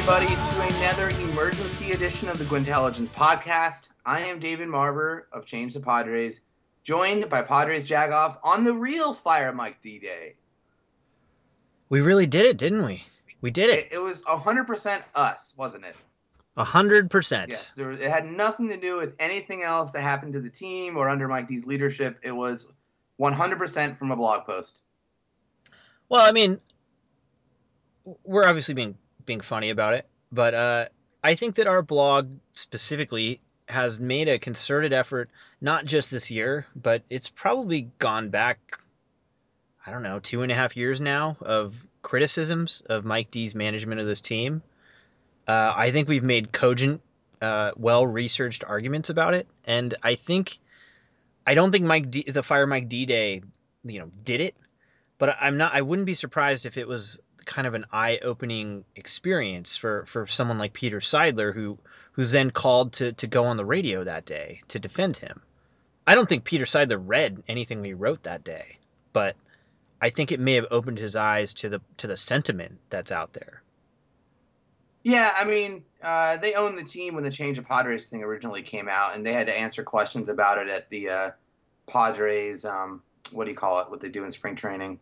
everybody, to another emergency edition of the Gwintelligence podcast. I am David Marber of Change the Padres, joined by Padres Jagoff on the real Fire Mike D Day. We really did it, didn't we? We did it. It was 100% us, wasn't it? 100%. Yes, it had nothing to do with anything else that happened to the team or under Mike D's leadership. It was 100% from a blog post. Well, I mean, we're obviously being funny about it, but I think that our blog specifically has made a concerted effort, not just this year, but it's probably gone back, I don't know, 2.5 years now of criticisms of Mike D's management of this team. I think we've made cogent, well-researched arguments about it, and I don't think the Fire Mike D Day, did it. But I'm not. I wouldn't be surprised if it was kind of an eye-opening experience for someone like Peter Seidler, who's then called to go on the radio that day to defend him. I don't think Peter Seidler read anything we wrote that day, but I think it may have opened his eyes to the sentiment that's out there. Yeah, I mean, they owned the team when the Change of Padres thing originally came out, and they had to answer questions about it at the Padres. What do you call it? What they do in spring training?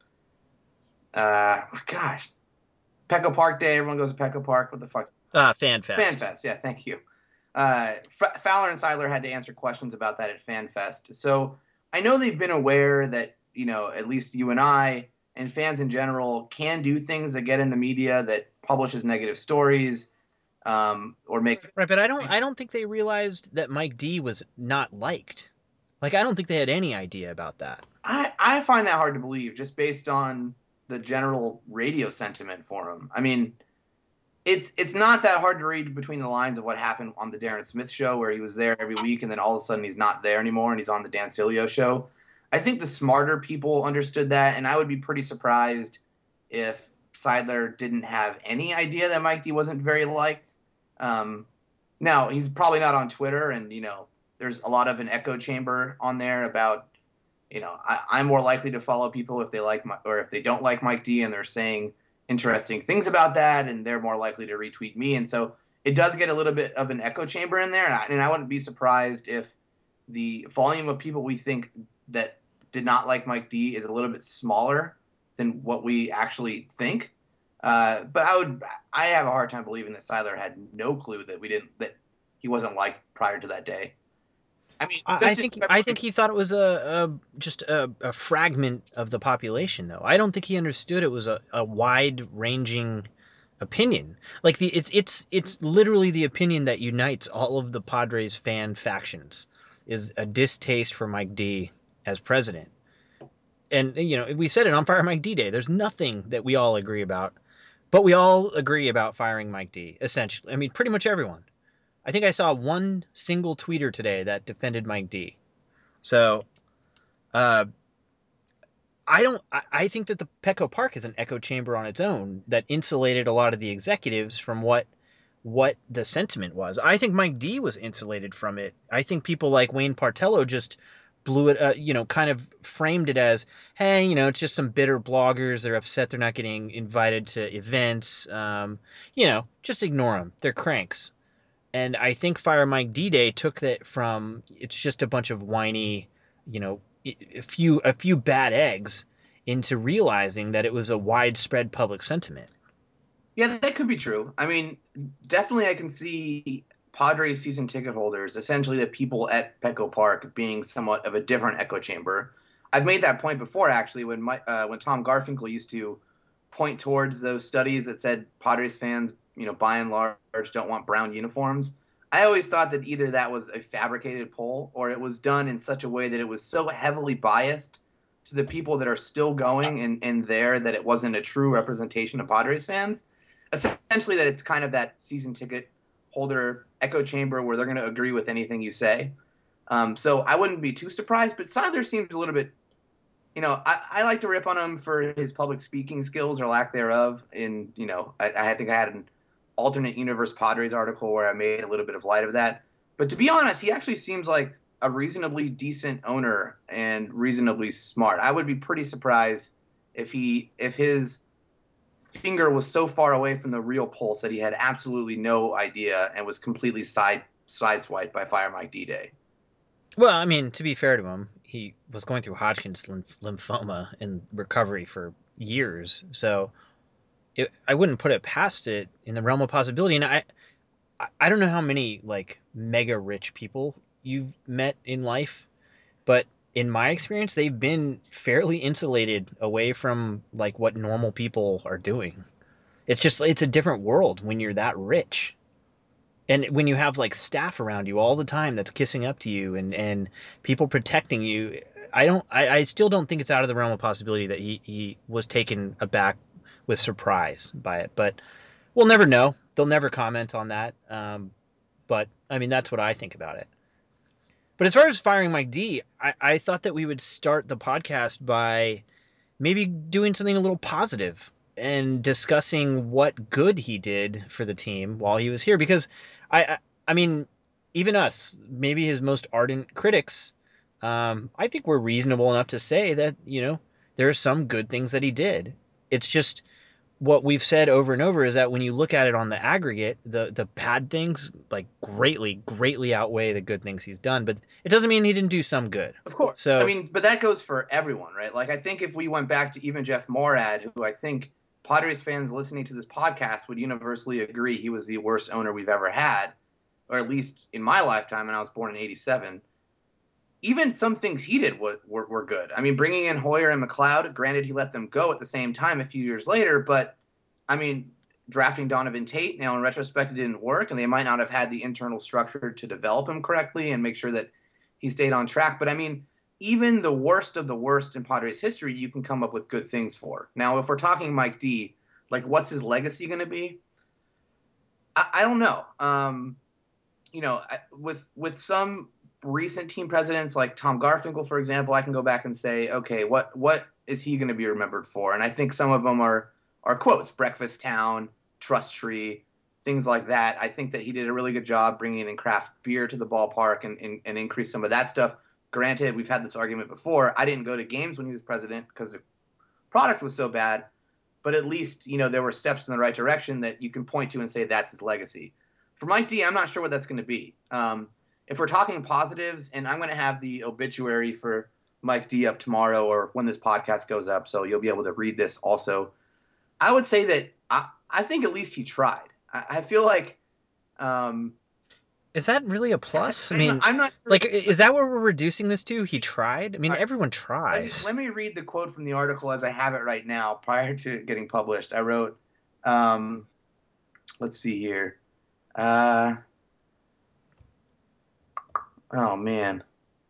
Gosh, Petco Park Day. Everyone goes to Petco Park. What the fuck? FanFest. FanFest. Yeah, thank you. Fowler and Seidler had to answer questions about that at FanFest. So I know they've been aware that at least you and I and fans in general can do things that get in the media that publishes negative stories or makes Right, but I makes don't think they realized that Mike D was not liked. Like, I don't think they had any idea about that. I find that hard to believe just based on the general radio sentiment for him. I mean, it's not that hard to read between the lines of what happened on the Darren Smith show where he was there every week and then all of a sudden he's not there anymore and he's on the Dan Sileo show. I think the smarter people understood that, and I would be pretty surprised if Seidler didn't have any idea that Mike D wasn't very liked. Um, Now he's probably not on Twitter, and there's a lot of an echo chamber on there about I'm more likely to follow people if they like or if they don't like Mike D and they're saying interesting things about that, and they're more likely to retweet me. And so it does get a little bit of an echo chamber in there, and I wouldn't be surprised if the volume of people we think that did not like Mike D is a little bit smaller than what we actually think. But I have a hard time believing that Siler had no clue that he wasn't liked prior to that day. I mean, I just in think I February. think he thought it was a fragment of the population, though. I don't think he understood it was a wide ranging opinion. Like it's literally the opinion that unites all of the Padres fan factions is a distaste for Mike D as president. And we said it on Fire Mike D Day. There's nothing that we all agree about, but we all agree about firing Mike D. Essentially, I mean, pretty much everyone. I think I saw one single tweeter today that defended Mike D. So, uh, I don't. I think that the Petco Park is an echo chamber on its own that insulated a lot of the executives from what the sentiment was. I think Mike D was insulated from it. I think people like Wayne Partello just blew it. Kind of framed it as, hey, it's just some bitter bloggers. They're upset they're not getting invited to events. Just ignore them. They're cranks. And I think Fire Mike D Day took that from it's just a bunch of whiny, a few bad eggs into realizing that it was a widespread public sentiment. Yeah, that could be true. I mean, definitely I can see Padres season ticket holders, essentially the people at Petco Park, being somewhat of a different echo chamber. I've made that point before, actually, when Tom Garfinkel used to point towards those studies that said Padres fans, by and large, don't want brown uniforms. I always thought that either that was a fabricated poll or it was done in such a way that it was so heavily biased to the people that are still going and there that it wasn't a true representation of Padres fans. Essentially, that it's kind of that season ticket holder echo chamber where they're going to agree with anything you say. So I wouldn't be too surprised, but Sadler seems a little bit, I like to rip on him for his public speaking skills or lack thereof. I think I had an alternate universe Padres article where I made a little bit of light of that. But to be honest, he actually seems like a reasonably decent owner and reasonably smart. I would be pretty surprised if his finger was so far away from the real pulse that he had absolutely no idea and was completely sideswiped by Fire Mike D-Day. Well, I mean, to be fair to him, he was going through Hodgkin's lymphoma in recovery for years, so I wouldn't put it past it in the realm of possibility. And I don't know how many like mega rich people you've met in life, but in my experience, they've been fairly insulated away from like what normal people are doing. It's a different world when you're that rich. And when you have like staff around you all the time that's kissing up to you and people protecting you, I still don't think it's out of the realm of possibility that he was taken aback with surprise by it. But we'll never know. They'll never comment on that. But I mean, that's what I think about it. But as far as firing Mike D, I thought that we would start the podcast by maybe doing something a little positive and discussing what good he did for the team while he was here. Because I, I mean, even us, maybe his most ardent critics, I think we're reasonable enough to say that there are some good things that he did. It's just what we've said over and over is that when you look at it on the aggregate, the bad things like greatly outweigh the good things he's done. But it doesn't mean he didn't do some good. Of course. I So mean, but that goes for everyone, right? Like, I think if we went back to even Jeff Morad, who I think Padres fans listening to this podcast would universally agree he was the worst owner we've ever had, or at least in my lifetime, and I was born in '87. Even some things he did were good. I mean, bringing in Hoyer and McLeod, granted, he let them go at the same time a few years later, but I mean, drafting Donovan Tate, now in retrospect, it didn't work, and they might not have had the internal structure to develop him correctly and make sure that he stayed on track. But I mean, even the worst of the worst in Padres history, you can come up with good things for. Now, if we're talking Mike D, like, what's his legacy going to be? I don't know. With some recent team presidents like Tom Garfinkel, for example, I can go back and say, okay, what is he going to be remembered for? And I think some of them are quotes: Breakfast Town, Trust Tree, things like that. I think that he did a really good job bringing in craft beer to the ballpark and increase some of that stuff. Granted, we've had this argument before. I didn't go to games when he was president because the product was so bad, but at least there were steps in the right direction that you can point to and say that's his legacy. For Mike D, I'm not sure what that's going to be. If we're talking positives, and I'm going to have the obituary for Mike D up tomorrow or when this podcast goes up, so you'll be able to read this also. I would say that I think at least he tried. I feel like is that really a plus? I mean, I'm not sure. like, is that what we're reducing this to? He tried. I mean, All right, everyone let me tries. let me read the quote from the article as I have it right now. Prior to it getting published, I wrote, let's see here. Uh, oh man,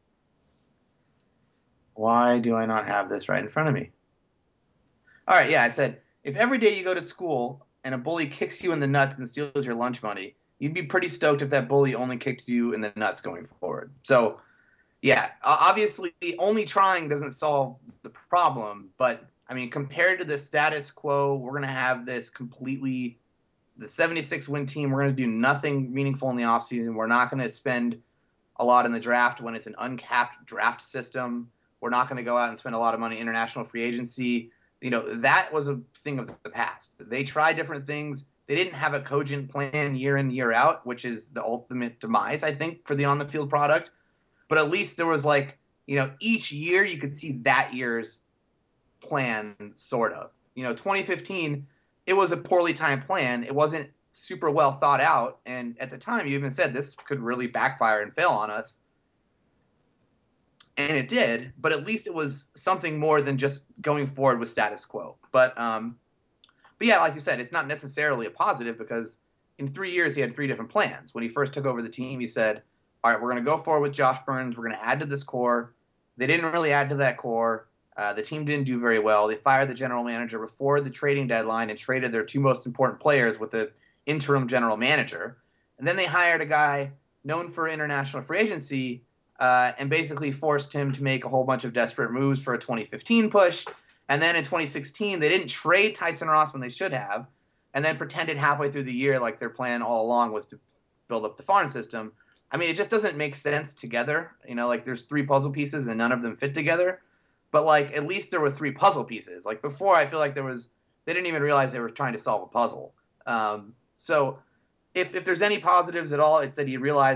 why do I not have this right in front of me? All right, yeah, I said, if every day you go to school and a bully kicks you in the nuts and steals your lunch money, you'd be pretty stoked if that bully only kicked you in the nuts going forward. So, yeah, obviously, only trying doesn't solve the problem, but I mean, compared to the status quo, we're going to have this completely the 76 win team. We're going to do nothing meaningful in the offseason. We're not going to spend a lot in the draft when it's an uncapped draft system. We're not going to go out and spend a lot of money international free agency. That was a thing of the past. They tried different things. They didn't have a cogent plan year in, year out, which is the ultimate demise, I think, for the on the field product. But at least there was each year you could see that year's plan, sort of. 2015, it was a poorly timed plan. It wasn't super well thought out. And at the time, you even said this could really backfire and fail on us. And it did, but at least it was something more than just going forward with status quo. But yeah, like you said, it's not necessarily a positive because in 3 years he had three different plans. When he first took over the team, he said, "All right, we're going to go forward with Josh Burns. We're going to add to this core." They didn't really add to that core. The team didn't do very well. They fired the general manager before the trading deadline and traded their two most important players with the interim general manager. And then they hired a guy known for international free agency and basically forced him to make a whole bunch of desperate moves for a 2015 push. And then in 2016, they didn't trade Tyson Ross when they should have, and then pretended halfway through the year like their plan all along was to build up the farm system. I mean, it just doesn't make sense together. Like there's three puzzle pieces and none of them fit together. But like at least there were three puzzle pieces. Like before, I feel like there was They didn't even realize they were trying to solve a puzzle. So if there's any positives at all, it's that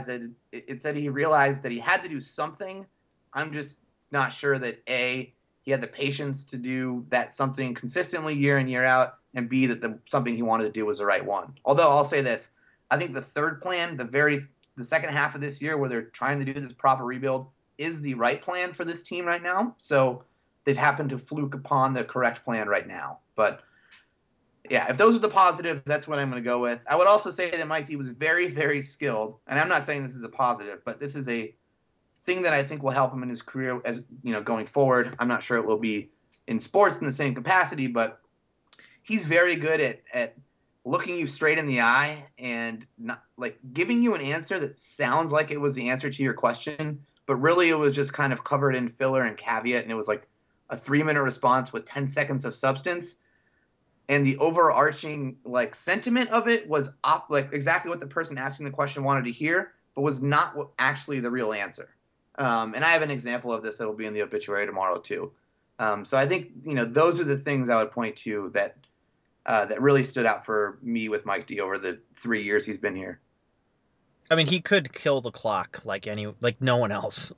he realized that he had to do something. I'm just not sure that he had the patience to do that something consistently year in year out, and B, that the something he wanted to do was the right one. Although I'll say this, I think the third plan, the second half of this year where they're trying to do this proper rebuild, is the right plan for this team right now. So they've happened to fluke upon the correct plan right now. But yeah, if those are the positives, that's what I'm going to go with. I would also say that Mike D was very, very skilled, and I'm not saying this is a positive, but this is a thing that I think will help him in his career as going forward. I'm not sure it will be in sports in the same capacity, but he's very good at looking you straight in the eye and not like giving you an answer that sounds like it was the answer to your question, but really it was just kind of covered in filler and caveat, and it was like a 3-minute response with 10 seconds of substance, and the overarching like sentiment of it was like exactly what the person asking the question wanted to hear, but was not actually the real answer. And I have an example of this that will be in the obituary tomorrow too. So I think those are the things I would point to that really stood out for me with Mike D over the 3 years he's been here. I mean, he could kill the clock like no one else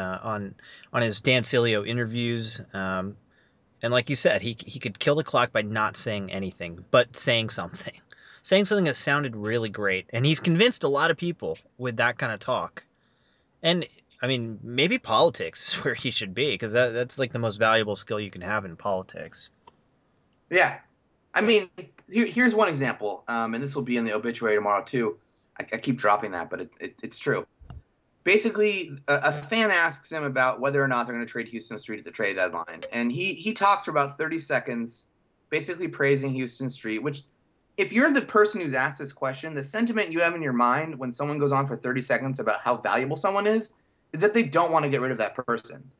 on his Dan Sileo interviews. And like you said, he could kill the clock by not saying anything, but saying something. Saying something that sounded really great. And he's convinced a lot of people with that kind of talk. And I mean, maybe politics is where he should be, because that's like the most valuable skill you can have in politics. Yeah, I mean, here's one example, and this will be in the obituary tomorrow too. I keep dropping that, but it's true. Basically, a fan asks him about whether or not they're going to trade Houston Street at the trade deadline, and he talks for about 30 seconds, basically praising Houston Street. Which, if you're the person who's asked this question, the sentiment you have in your mind when someone goes on for 30 seconds about how valuable someone is that they don't want to get rid of that person.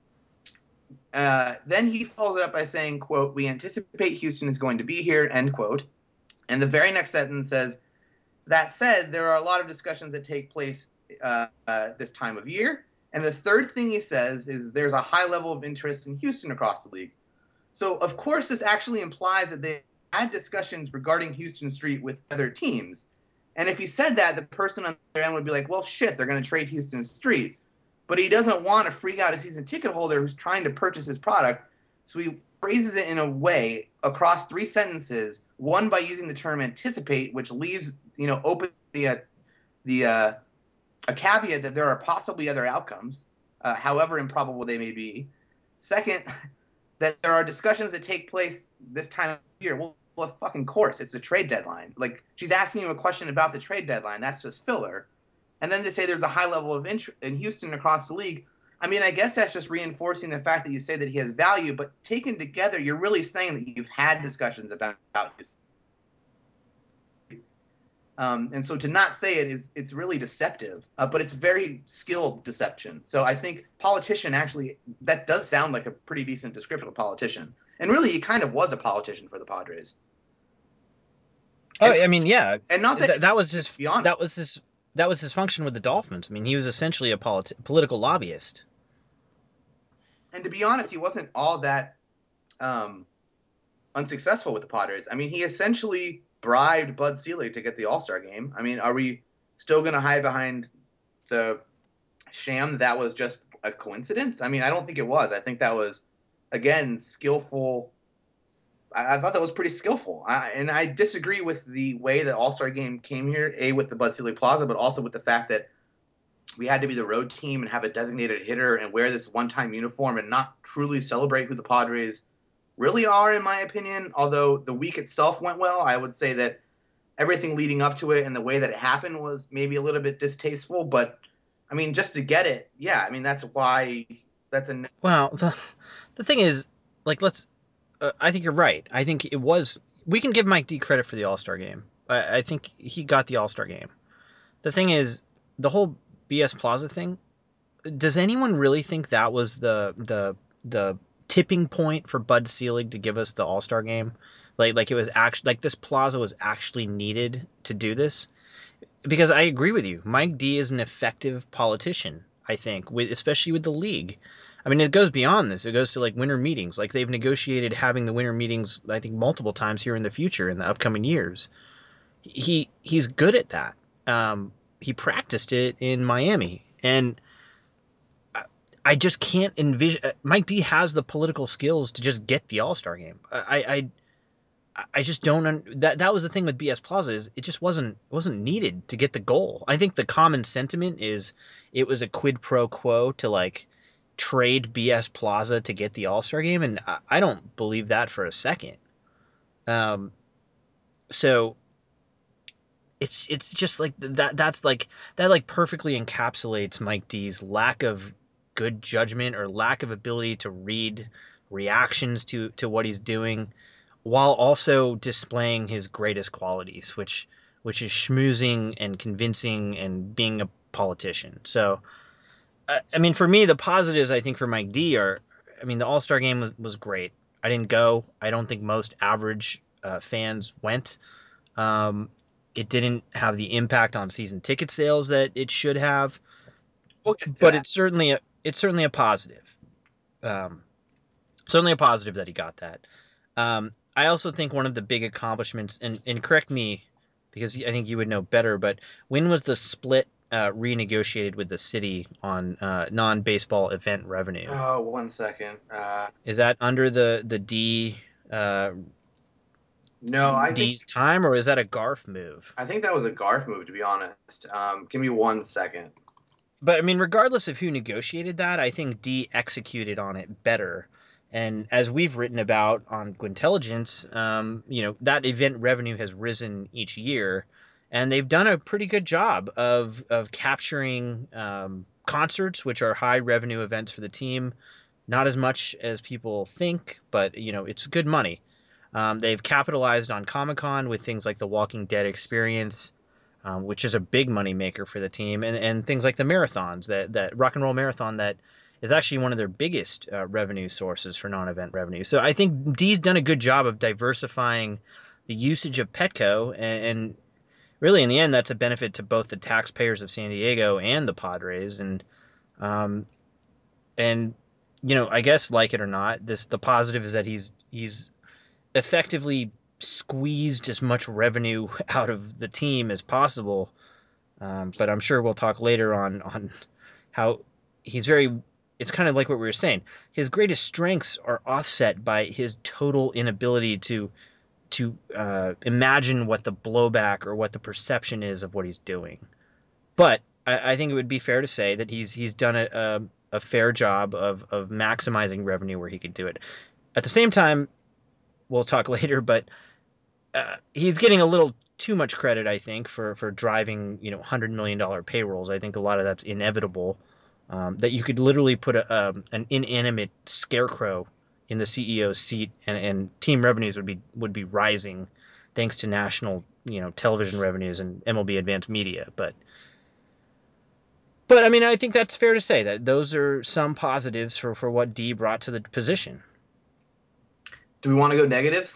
Then he follows it up by saying, "quote We anticipate Houston is going to be here." End quote. And the very next sentence says, "That said, there are a lot of discussions that take place this time of year." And the third thing he says is there's a high level of interest in Houston across the league. So, of course, this actually implies that they had discussions regarding Houston Street with other teams. And if he said that, the person on the other end would be like, well, shit, they're going to trade Houston Street. But he doesn't want to freak out a season ticket holder who's trying to purchase his product. So he phrases it in a way across 3 sentences, one by using the term anticipate, which leaves open the a caveat that there are possibly other outcomes, however improbable they may be. Second, that there are discussions that take place this time of year. Well, fucking course, it's a trade deadline. Like, she's asking you a question about the trade deadline. That's just filler. And then to say there's a high level of interest in Houston across the league. I mean, I guess that's just reinforcing the fact that you say that he has value, but taken together, you're really saying that you've had discussions about his. And so to not say it it's really deceptive, but it's very skilled deception. So I think politician actually that does sound like a pretty decent description of a politician, and really he kind of was a politician for the Padres. Oh, And I mean, yeah, and not that that was his beyond that was his that was his function with the Dolphins. I mean, he was essentially a political lobbyist. and to be honest, he wasn't all that um, unsuccessful with the Padres. I mean, he essentially bribed Bud Selig to get the All Star game. I mean, are we still going to hide behind the sham that was just a coincidence? I mean, I don't think it was. I think that was, again, skillful. I thought that was pretty skillful. And I disagree with the way the All Star game came here, with the Bud Selig Plaza, but also with the fact that we had to be the road team and have a designated hitter and wear this one time uniform and not truly celebrate who the Padres really are, in my opinion. Although the week itself went well, I would say that everything leading up to it and the way that it happened was maybe a little bit distasteful. But I mean, just to get it, yeah, I mean, that's why that's a. Well, the thing is, like, let's. I think you're right. I think it was. We can give Mike D credit for the All Star game. I think he got the All Star game. The thing is, the whole BS Plaza thing. Does anyone really think that was the tipping point for Bud Selig to give us the All Star game? Like it was actually like this plaza was actually needed to do this? Because I agree with you. Mike D is an effective politician, I think, especially with the league. I mean, it goes beyond this. It goes to like winter meetings. Like they've negotiated having the winter meetings, I think, multiple times here in the future in the upcoming years. He's good at that. He practiced it in Miami, and I just can't envision. Mike D has the political skills to just get the All Star game. I just don't. That was the thing with BS Plaza is it just wasn't needed to get the goal. I think the common sentiment is it was a quid pro quo to like trade BS Plaza to get the All Star game, and I don't believe that for a second. Um, so it's just like that. That's like that like perfectly encapsulates Mike D's lack of good judgment or lack of ability to read reactions to what he's doing while also displaying his greatest qualities, which is schmoozing and convincing and being a politician. So, I mean, for me, the positives I think for Mike D are, I mean, the All Star game was great. I didn't go. I don't think most average fans went. Um, it didn't have the impact on season ticket sales that it should have, We'll get to but that. it's certainly a positive. Um, Certainly a positive that he got that. I also think one of the big accomplishments, and correct me because I think you would know better, but when was the split renegotiated with the city on non baseball event revenue? Oh, 1 second. Is that under the uh, No, D's time, or is that a Garf move? I think that was a Garth move, to be honest. Give me 1 second. But I mean, regardless of who negotiated that, I think D executed on it better. And as we've written about on Gwintelligence, that event revenue has risen each year, and they've done a pretty good job of capturing concerts, which are high revenue events for the team. Not as much as people think, but it's good money. They've capitalized on Comic Con with things like the Walking Dead experience, which is a big money maker for the team, and things like the marathons, that Rock and Roll Marathon that is actually one of their biggest revenue sources for non-event revenue. So I think D's done a good job of diversifying the usage of Petco, and really in the end, that's a benefit to both the taxpayers of San Diego and the Padres, um, and I guess like it or not, the positive is that he's effectively squeezed as much revenue out of the team as possible. But I'm sure we'll talk later on how he's very. It's kind of like what we were saying. His greatest strengths are offset by his total inability to imagine what the blowback or what the perception is of what he's doing. But I think it would be fair to say that he's done a fair job of maximizing revenue where he could do it. At the same time, we'll talk later, but he's getting a little too much credit, I think, for driving $100 million payrolls. I think a lot of that's inevitable. That you could literally put an inanimate scarecrow in the CEO's seat, and team revenues would be rising, thanks to national television revenues and MLB Advanced Media. But I mean, I think that's fair to say that those are some positives for what D brought to the position. Do we want to go negatives?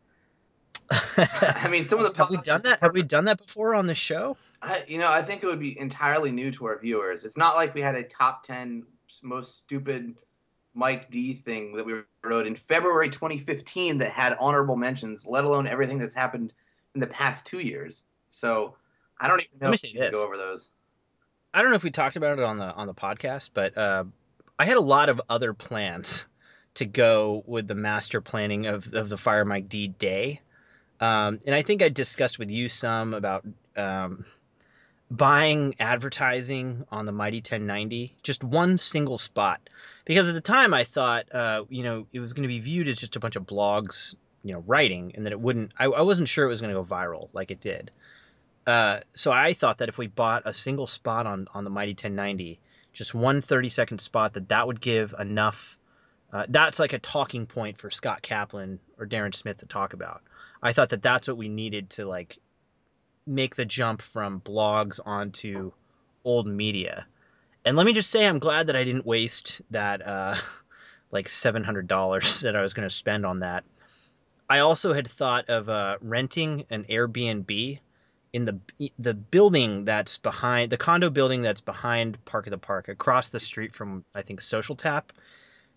I mean, some of the Have we done positives that? Have we done that before on the show? I think it would be entirely new to our viewers. It's not like we had a top 10 most stupid Mike D thing that we wrote in February 2015 that had honorable mentions, let alone everything that's happened in the past 2 years. So I don't even Let know me if say we need to go this. over those. I don't know if we talked about it on the podcast, but I had a lot of other plans to go with the master planning of the Fire Mike D day. And I think I discussed with you some about um, buying advertising on the Mighty 1090, just one single spot. Because at the time I thought, it was going to be viewed as just a bunch of blogs, writing, and that it wouldn't, I wasn't sure it was going to go viral like it did. So I thought that if we bought a single spot on the Mighty 1090, just one 30-second spot, that would give enough. That's like a talking point for Scott Kaplan or Darren Smith to talk about. I thought that that's what we needed to like make the jump from blogs onto old media. And let me just say, I'm glad that I didn't waste that like $700 that I was going to spend on that. I also had thought of renting an Airbnb in the building that's behind the condo building that's behind Park of the Park, across the street from I think Social Tap.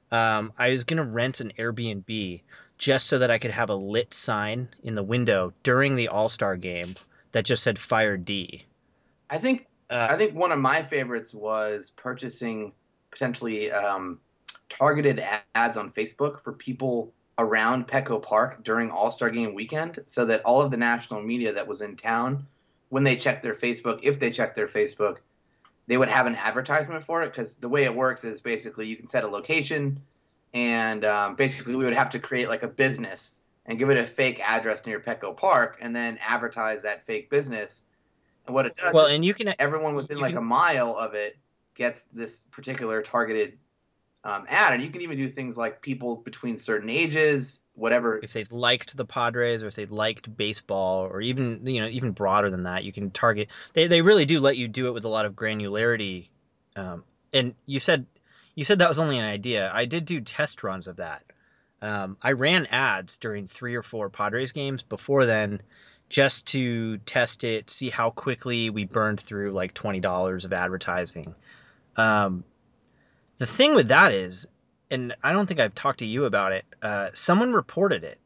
I was gonna rent an Airbnb just so that I could have a lit sign in the window during the All Star game that just said "Fire D." I think Uh, I think one of my favorites was purchasing potentially targeted ads on Facebook for people around Petco Park during All Star Game weekend, so that all of the national media that was in town, when they checked their Facebook, if they checked their Facebook, they would have an advertisement for it. Because the way it works is basically you can set a location, and basically we would have to create like a business and give it a fake address near Petco Park, and then advertise that fake business. And what it does well, is and everyone within you like a can mile of it gets this particular targeted ad. And you can even do things like people between certain ages, whatever. if they've liked the Padres or if they've liked baseball or even even broader than that, you can target. They really do let you do it with a lot of granularity. And you said that was only an idea. I did do test runs of that. I ran ads during 3 or 4 Padres games before then, just to test it, see how quickly we burned through like $20 of advertising. Um, the thing with that is, and I don't think I've talked to you about it. Someone reported it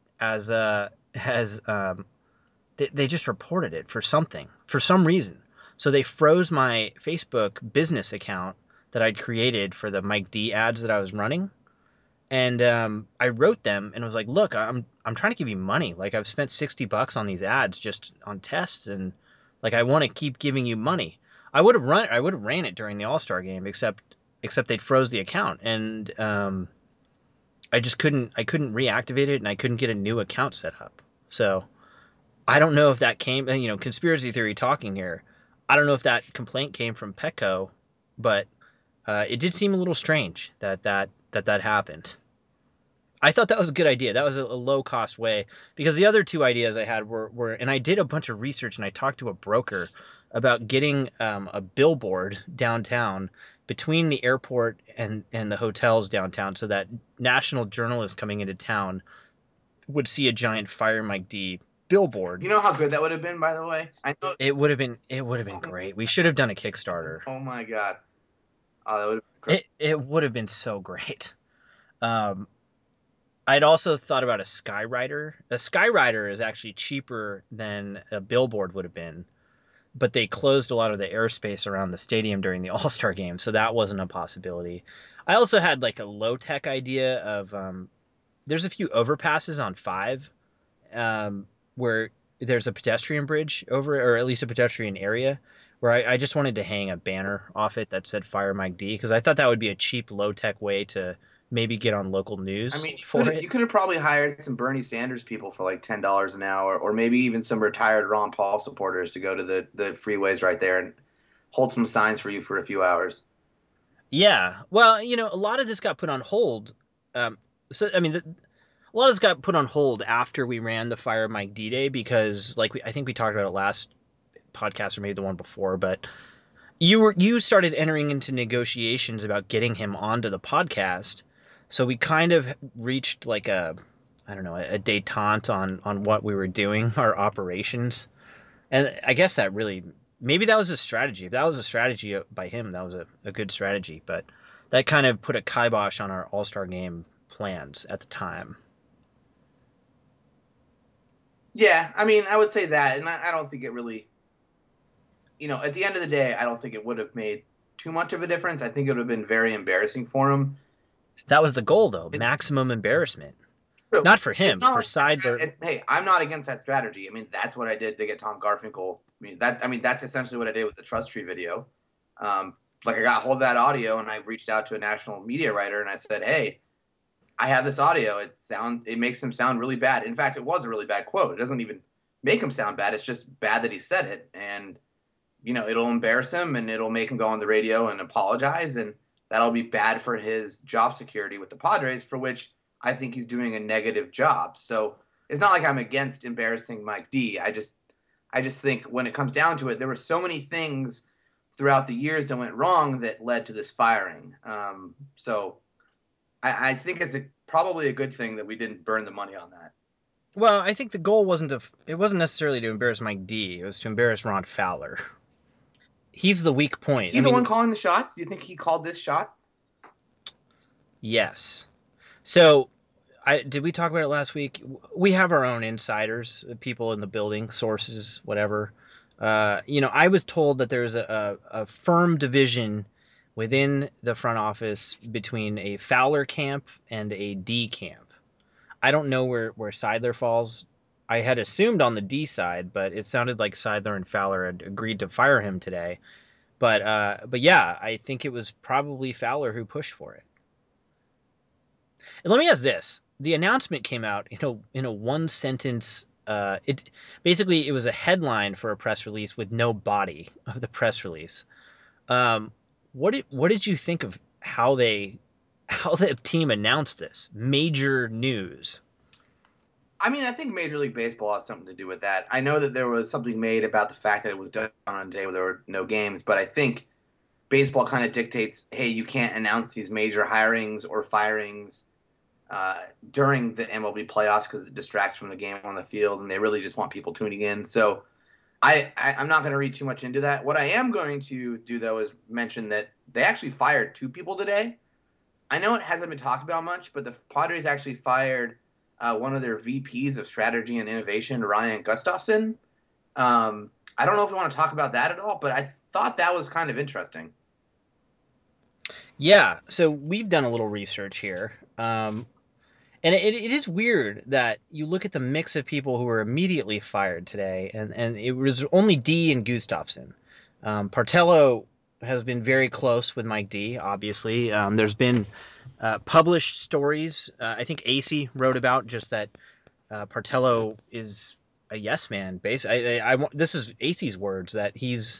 as they just reported it for some reason. So they froze my Facebook business account that I'd created for the Mike D ads that I was running, and I wrote them and was like, "Look, I'm trying to give you money. Like I've spent $60 on these ads just on tests, and like I want to keep giving you money." I would have ran it during the All Star game, except they'd froze the account, and I couldn't reactivate it, and I couldn't get a new account set up. So I don't know if that came, conspiracy theory talking here. I don't know if that complaint came from Petco, but it did seem a little strange that happened. I thought that was a good idea. That was a low cost way, because the other two ideas I had were, and I did a bunch of research and I talked to a broker about getting a billboard downtown between the airport and the hotels downtown, so that national journalists coming into town would see a giant Fire Mike D billboard. You know how good that would have been, by the way. I know. It would have been great. We should have done a Kickstarter. Oh my god. Oh, that would have been incredible. It would have been so great. Um, I'd also thought about a Skyrider. A Skyrider is actually cheaper than a billboard would have been, but they closed a lot of the airspace around the stadium during the All Star game, so that wasn't a possibility. I also had like a low tech idea of there's a few overpasses on 5 where there's a pedestrian bridge over it, or at least a pedestrian area, where I just wanted to hang a banner off it that said Fire Mike D, because I thought that would be a cheap, low tech way to maybe get on local I news mean, for it. you could have probably hired some Bernie Sanders people for like $10 an hour, or maybe even some retired Ron Paul supporters to go to the freeways right there and hold some signs for you for a few hours. Yeah. Well, a lot of this got put on hold. Um, so, I mean, a lot of this got put on hold after we ran the Fire Mike D Day because, like, I think we talked about it last podcast or maybe the one before, but you started entering into negotiations about getting him onto the podcast. So we kind of reached like a, I don't know, a detente on what we were doing, our operations. And I guess that really, maybe that was a strategy. If that was a strategy by him, that was a good strategy. But that kind of put a kibosh on our All Star game plans at the time. Yeah, I mean, I would say that, and I don't think it really, at the end of the day, I don't think it would have made too much of a difference. I think it would have been very embarrassing for him. That was the goal, though, It, maximum embarrassment. true. Not for It's him, not for like Seidberg. hey, I'm not against that strategy. I mean, that's what I did to get Tom Garfinkel. I mean, that's essentially what I did with the Trust Tree video. Um, like I got hold of that audio and I reached out to a national media writer and I said, "Hey, I have this audio. It makes him sound really bad. In fact, it was a really bad quote. It doesn't even make him sound bad. It's just bad that he said it, and it'll embarrass him and it'll make him go on the radio and apologize, and that'll be bad for his job security with the Padres, for which I think he's doing a negative job. So it's not like I'm against embarrassing Mike D. I just think when it comes down to it, there were so many things throughout the years that went wrong that led to this firing. So I think probably a good thing that we didn't burn the money on that. Well, I think the goal it wasn't necessarily to embarrass Mike D. It was to embarrass Ron Fowler. He's the weak Is point. he I the one mean, calling the shots? Do you think he called this shot? yes. So, did we talk about it last week? We have our own insiders, people in the building, sources, whatever. I was told that there's a firm division within the front office between a Fowler camp and a D camp. I don't know where Seidler falls. I had assumed on the D side, but it sounded like Seidler and Fowler had agreed to fire him today. But yeah, I think it was probably Fowler who pushed for it. And let me ask this: the announcement came out in a one sentence. It was a headline for a press release with no body of the press release. Um, what did you think of how the team announced this major news? I mean, I think Major League Baseball has something to do with that. I know that there was something made about the fact that it was done on a day where there were no games, but I think baseball kind of dictates, hey, you can't announce these major hirings or firings during the MLB playoffs because it distracts from the game on the field, and they really just want people tuning in. So I'm not going to read too much into that. What I am going to do though is mention that they actually fired two people today. I know it hasn't been talked about much, but the Padres actually fired one of their VPs of strategy and innovation, Ryan Gustafson. I don't know if we want to talk about that at all, but I thought that was kind of interesting. Yeah, so we've done a little research here. And it is weird that you look at the mix of people who were immediately fired today, and it was only D and Gustafson. Partello has been very close with Mike D, obviously. There's been published stories. I think AC wrote about just that Partello is a yes man. This is AC's words that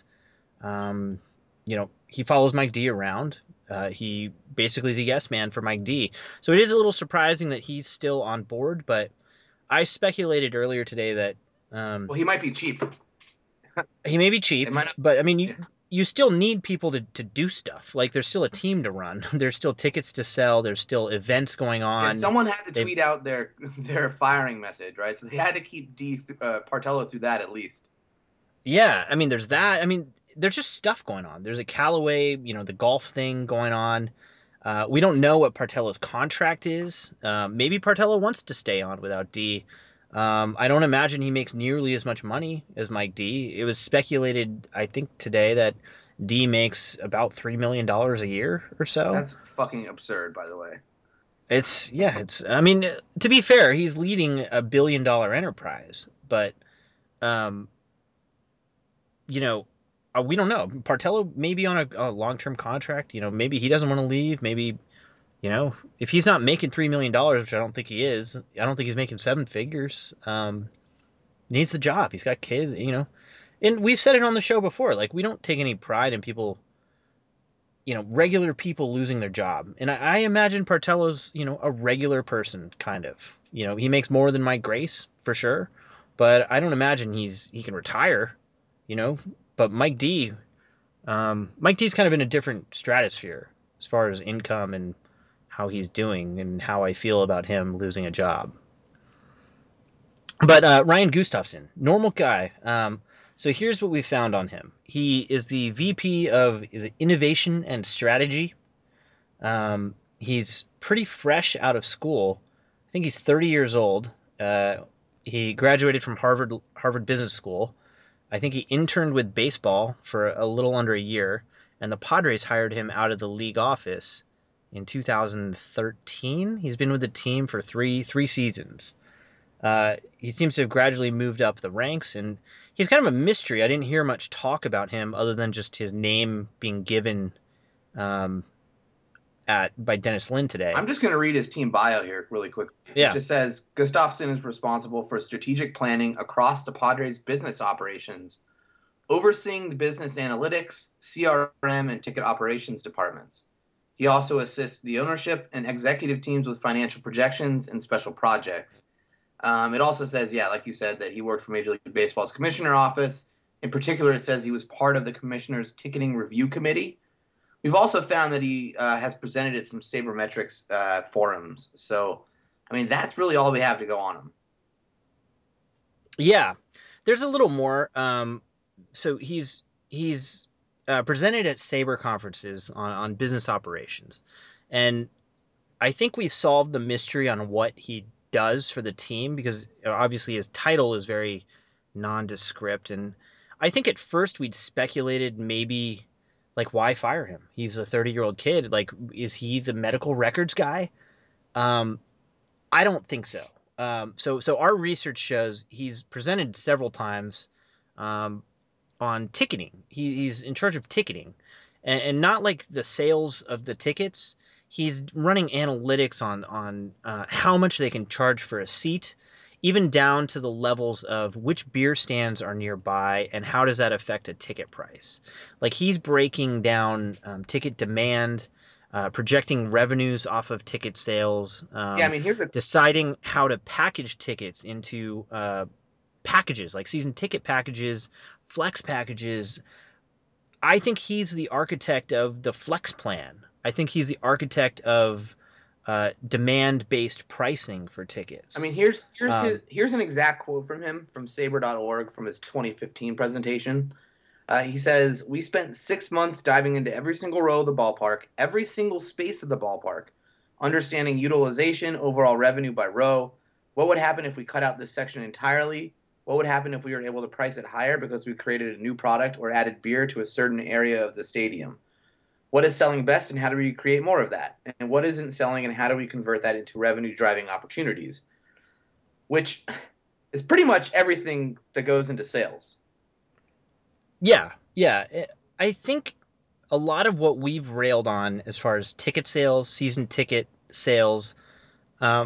um, he follows Mike D around. He basically is a yes man for Mike D. So it is a little surprising that he's still on board, but I speculated earlier today that um, Well, he might be cheap. he may be It cheap, might not. but I mean, Yeah. you still need people to do stuff. Like there's still a team to run. There's still tickets to sell. There's still events going Yeah, on. someone had to They've tweet out their firing message, right? So they had to keep Partello through that at least. Yeah, I mean, there's that. I mean, there's just stuff going on. There's a Callaway, the golf thing going on. We don't know what Partello's contract is. Maybe Partello wants to stay on without D. I don't imagine he makes nearly as much money as Mike D. It was speculated, I think, today that D makes about $3 million a year or so. That's fucking absurd, by the way. I mean, to be fair, he's leading a $1 billion enterprise, but um, you know, we don't know. Partello may be on a long term contract. Maybe he doesn't want to leave. Maybe if he's not making $3 million, which I don't think he is, I don't think he's making seven figures. He needs the job. He's got kids. And we've said it on the show before. Like we don't take any pride in people. Regular people losing their job. And I imagine Partello's a regular person, kind of. He makes more than Mike Grace for sure, but I don't imagine he can retire. You know, but Mike D's kind of in a different stratosphere as far as income and how he's doing and how I feel about him losing a job. But Ryan Gustafson, normal guy. So here's what we found on him. He is the VP of Innovation and Strategy. He's pretty fresh out of school. I think he's 30 years old. He graduated from Harvard Business School. I think he interned with baseball for a little under a year, and the Padres hired him out of the league office in 2013. He's been with the team for three seasons. He seems to have gradually moved up the ranks, and he's kind of a mystery. I didn't hear much talk about him other than just his name being given um, at by Dennis Lin today. I'm just going to read his team bio here really quickly. It Yeah, just says Gustafson is responsible for strategic planning across the Padres' business operations, overseeing the business analytics, CRM, and ticket operations departments. He also assists the ownership and executive teams with financial projections and special projects. It also says, yeah, like you said, that he worked for Major League Baseball's commissioner office. In particular, it says he was part of the commissioner's ticketing review committee. We've also found that he has presented at some sabermetrics forums. So, I mean, that's really all we have to go on him. yeah. There's a little more. So he's presented at Saber conferences on business operations, and I think we solved the mystery on what he does for the team because obviously his title is very nondescript. And I think at first we'd speculated maybe like why fire him? He's a 30-year-old kid. Like, is he the medical records guy? Um, I don't think so. So our research shows he's presented several times um, on ticketing. He's in charge of ticketing, and not like the sales of the tickets. He's running analytics on how much they can charge for a seat, even down to the levels of which beer stands are nearby and how does that affect a ticket price. Like he's breaking down ticket demand, projecting revenues off of ticket sales, Yeah, I mean, here's a deciding how to package tickets into packages like season ticket packages, flex packages. I think he's the architect of the flex plan. I think he's the architect of demand based pricing for I tickets. mean, Um, here's an exact quote from him from Saber.org from his 2015 presentation. He says, "We spent 6 months diving into every single row of the ballpark, every single space of the ballpark, understanding utilization, overall revenue by row. What would happen if we cut out this section entirely? What would happen if we were able to price it higher because we created a new product or added beer to a certain area of the stadium? What is selling best and how do we create more of that? And what isn't selling and how do we convert that into revenue driving opportunities?" Which is pretty much everything that goes into sales. yeah, yeah. I think a lot of what we've railed on as far as ticket sales, season ticket sales, um,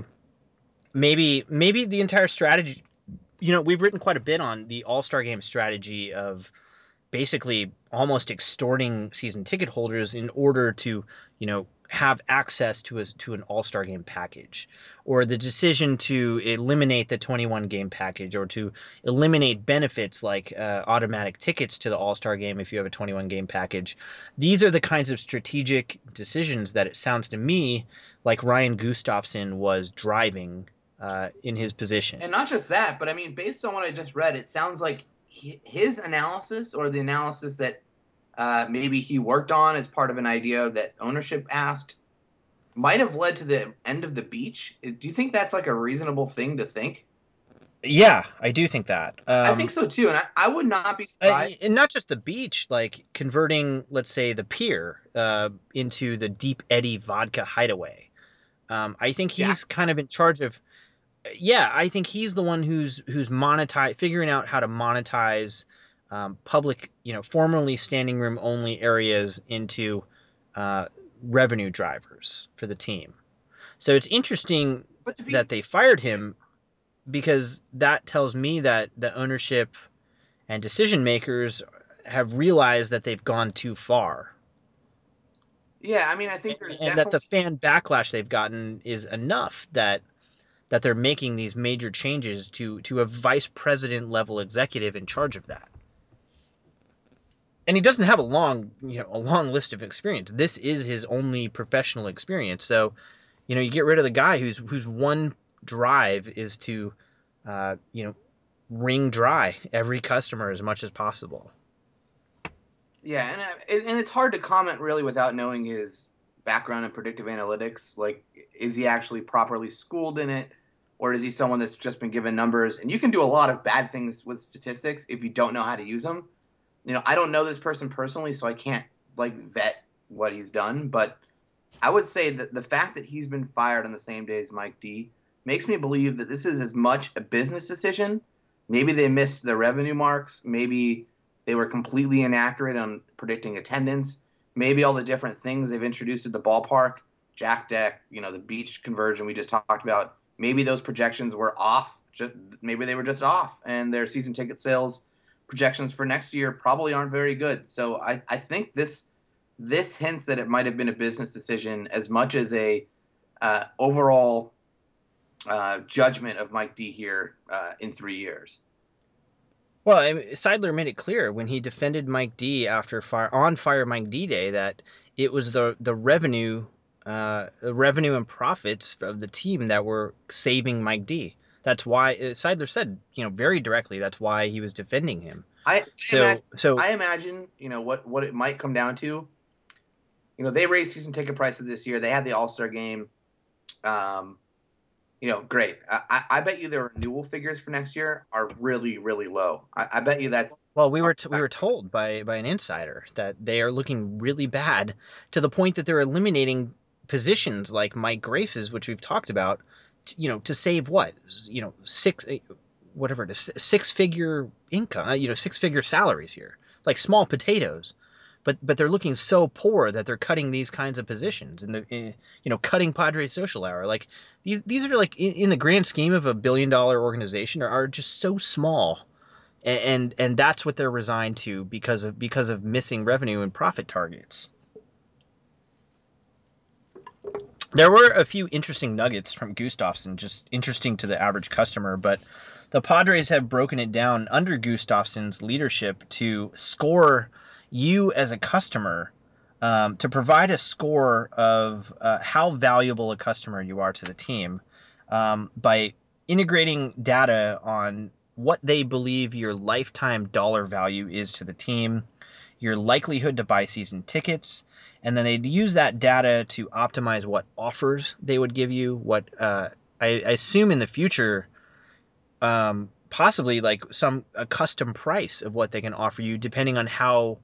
maybe the entire strategy. We've written quite a bit on the All Star Game strategy of basically almost extorting season ticket holders in order to, have access to an All-Star game package, or the decision to eliminate the 21 game package, or to eliminate benefits like automatic tickets to the All-Star game if you have a 21 game package. These are the kinds of strategic decisions that it sounds to me like Ryan Gustafson was driving in his position. And not just that, but I mean, based on what I just read, it sounds like his analysis or the analysis that maybe he worked on as part of an idea that ownership asked might have led to the end of the beach. Do you think that's like a reasonable thing to think? Yeah, I do think that. I think so too, and I would not be surprised. And not just the beach, like converting, let's say, the pier into the Deep Eddy Vodka Hideaway. I think Jack, he's kind of in charge of. Yeah, I think he's the one who's monetize, figuring out how to monetize public, formerly standing room only areas into uh, revenue drivers for the team. So it's interesting but to be that they fired him because that tells me that the ownership and decision makers have realized that they've gone too far, yeah, I mean, I think there's and that definitely the fan backlash they've gotten is enough that they're making these major changes to a vice president level executive in charge of that. And he doesn't have a long list of experience. This is his only professional experience. So, you get rid of the guy whose one drive is to, uh, you know, wring dry every customer as much as possible. yeah, and it's hard to comment really without knowing his background in predictive analytics. Like, is he actually properly schooled in it, or is he someone that's just been given numbers? And you can do a lot of bad things with statistics if you don't know how to use them. I don't know this person personally, so I can't like vet what he's done, but I would say that the fact that he's been fired on the same day as Mike D makes me believe that this is as much a business decision. Maybe they missed the revenue marks. Maybe they were completely inaccurate on predicting attendance. Maybe all the different things they've introduced at the ballpark, Jack Deck, the beach conversion we just talked about. Maybe those projections were off. Maybe they were just off, and their season ticket sales projections for next year probably aren't very good. So I think this hints that it might have been a business decision as much as a overall judgment of Mike D here in 3 years. Well, Seidler made it clear when he defended Mike D after Fire Mike D Day that it was the revenue and profits of the team that were saving Mike D. That's why Seidler said, very directly, that's why he was defending him. I imagine, So I imagine, what it might come down to. They raised season ticket prices this year. They had the All Star game. um, great. I bet you their renewal figures for next year are really, really low. I bet you that's Well, we were told by an insider that they are looking really bad to the point that they're eliminating positions like Mike Grace's, which we've talked about, to save what, six, whatever it is, six-figure income, 6-figure salaries here, like small potatoes. But they're looking so poor that they're cutting these kinds of positions, and cutting Padres social hour. Like these are like in the grand scheme of $1 billion organization are just so small, and that's what they're resigned to because of missing revenue and profit targets. There were a few interesting nuggets from Gustafson, just interesting to the average customer, but the Padres have broken it down under Gustafson's leadership to score you as a customer, to provide a score of how valuable a customer you are to the team, by integrating data on what they believe your lifetime dollar value is to the team, your likelihood to buy season tickets, and then they'd use that data to optimize what offers they would give you. What I assume in the future, possibly like a custom price of what they can offer you, depending on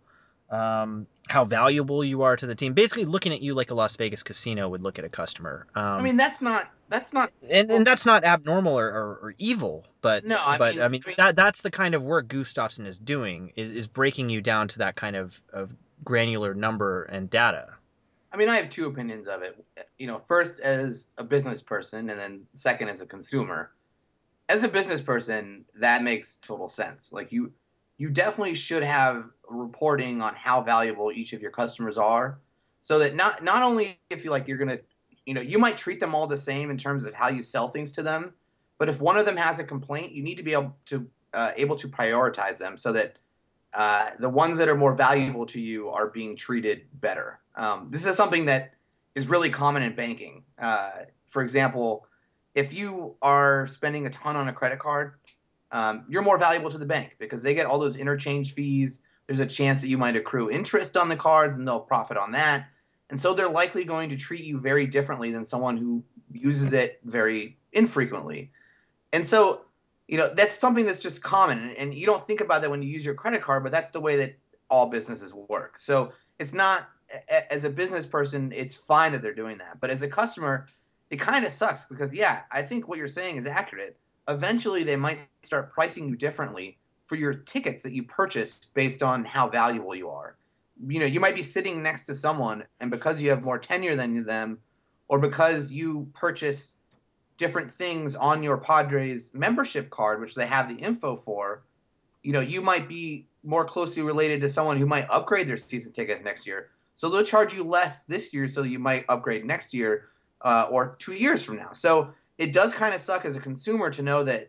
how valuable you are to the team. Basically, looking at you like a Las Vegas casino would look at a customer. I mean, that's not And that's not abnormal or evil, but no. I mean that's the kind of work Gustafson is doing, is breaking you down to that kind of granular number and data. I have two opinions of it. First as a business person, and then second as a consumer. As a business person, that makes total sense. Like you definitely should have reporting on how valuable each of your customers are, so that not only if you're gonna, you might treat them all the same in terms of how you sell things to them, but if one of them has a complaint, you need to be able to prioritize them so that the ones that are more valuable to you are being treated better. This is something that is really common in banking. For example, if you are spending a ton on a credit card, you're more valuable to the bank because they get all those interchange fees. There's a chance that you might accrue interest on the cards and they'll profit on that. And so they're likely going to treat you very differently than someone who uses it very infrequently. And so, that's something that's just common. And you don't think about that when you use your credit card, but that's the way that all businesses work. So it's not, as a business person, it's fine that they're doing that. But as a customer, it kind of sucks because, yeah, I think what you're saying is accurate. Eventually, they might start pricing you differently for your tickets that you purchased based on how valuable you are. You might be sitting next to someone, and because you have more tenure than them, or because you purchase different things on your Padres membership card, which they have the info for, you might be more closely related to someone who might upgrade their season tickets next year. So they'll charge you less this year, so you might upgrade next year, or 2 years from now. So it does kind of suck as a consumer to know that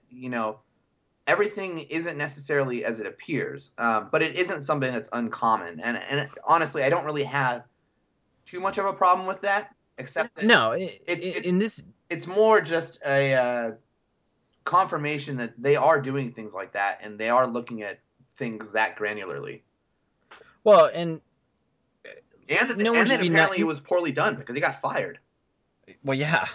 everything isn't necessarily as it appears, but it isn't something that's uncommon. And honestly, I don't really have too much of a problem with that, except that No, it's it's in this, it's more just a confirmation that they are doing things like that and they are looking at things that granularly. well, and no one And should then be apparently it was poorly done because he got fired. well, yeah.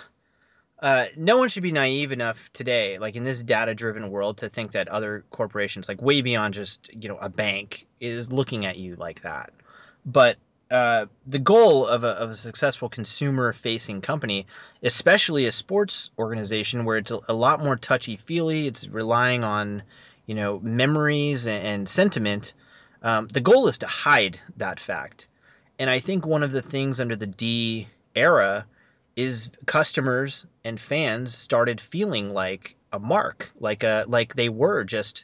No one should be naive enough today, like in this data-driven world, to think that other corporations, like way beyond just a bank, is looking at you like that. But the goal of a successful consumer-facing company, especially a sports organization where it's a lot more touchy-feely, it's relying on memories and sentiment. The goal is to hide that fact, and I think one of the things under the D era is customers and fans started feeling like a mark, like they were just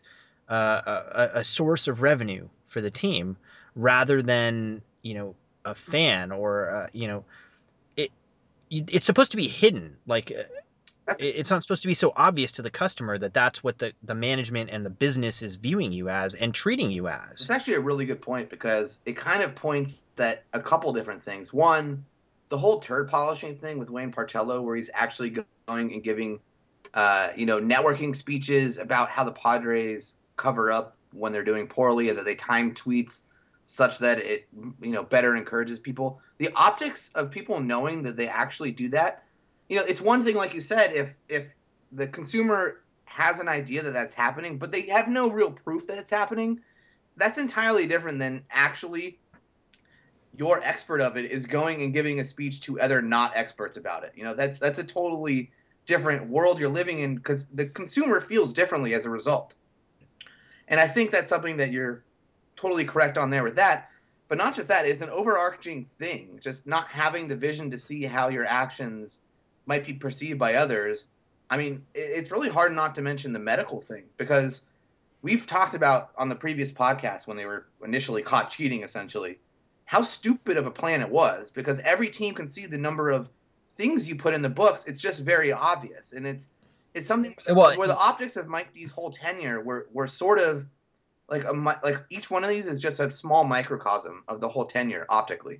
a source of revenue for the team, rather than a fan, or it. It's supposed to be hidden. Like That's it's not supposed to be so obvious to the customer that that's what the management and the business is viewing you as and treating you It's as. actually a really good point because it kind of points at a couple different things. One, the whole turd polishing thing with Wayne Partello, where he's actually going and giving, networking speeches about how the Padres cover up when they're doing poorly and that they time tweets such that it, better encourages people. The optics of people knowing that they actually do that, it's one thing, like you said, if the consumer has an idea that that's happening, but they have no real proof that it's happening. That's entirely different than actually your expert of it is going and giving a speech to other not experts about it. That's a totally different world you're living in because the consumer feels differently as a result. And I think that's something that you're totally correct on there with that. But not just that, it's an overarching thing. Just not having the vision to see how your actions might be perceived by others. I mean, it's really hard not to mention the medical thing because we've talked about on the previous podcast when they were initially caught cheating, essentially, how stupid of a plan it was because every team can see the number of things you put in the books. It's just very obvious, and it's something Well, where the optics of Mike D's whole tenure were sort of like each one of these is just a small microcosm of the whole tenure optically.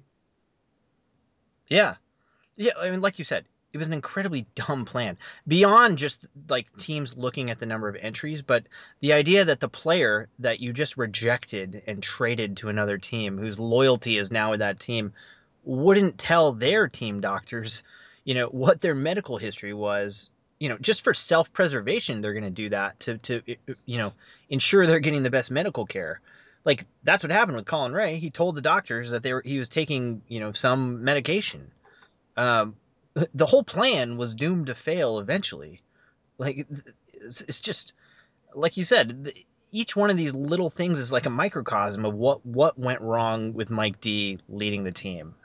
yeah. Yeah, I mean, like you said, it was an incredibly dumb plan. Beyond just like teams looking at the number of entries, but the idea that the player that you just rejected and traded to another team, whose loyalty is now with that team, wouldn't tell their team doctors, what their medical history was. Just for self-preservation, they're going to do that to ensure they're getting the best medical care. Like that's what happened with Colin Ray. He told the doctors that he was taking some medication. um, the whole plan was doomed to fail eventually. Like it's just like you said, each one of these little things is like a microcosm of what went wrong with Mike D leading the team.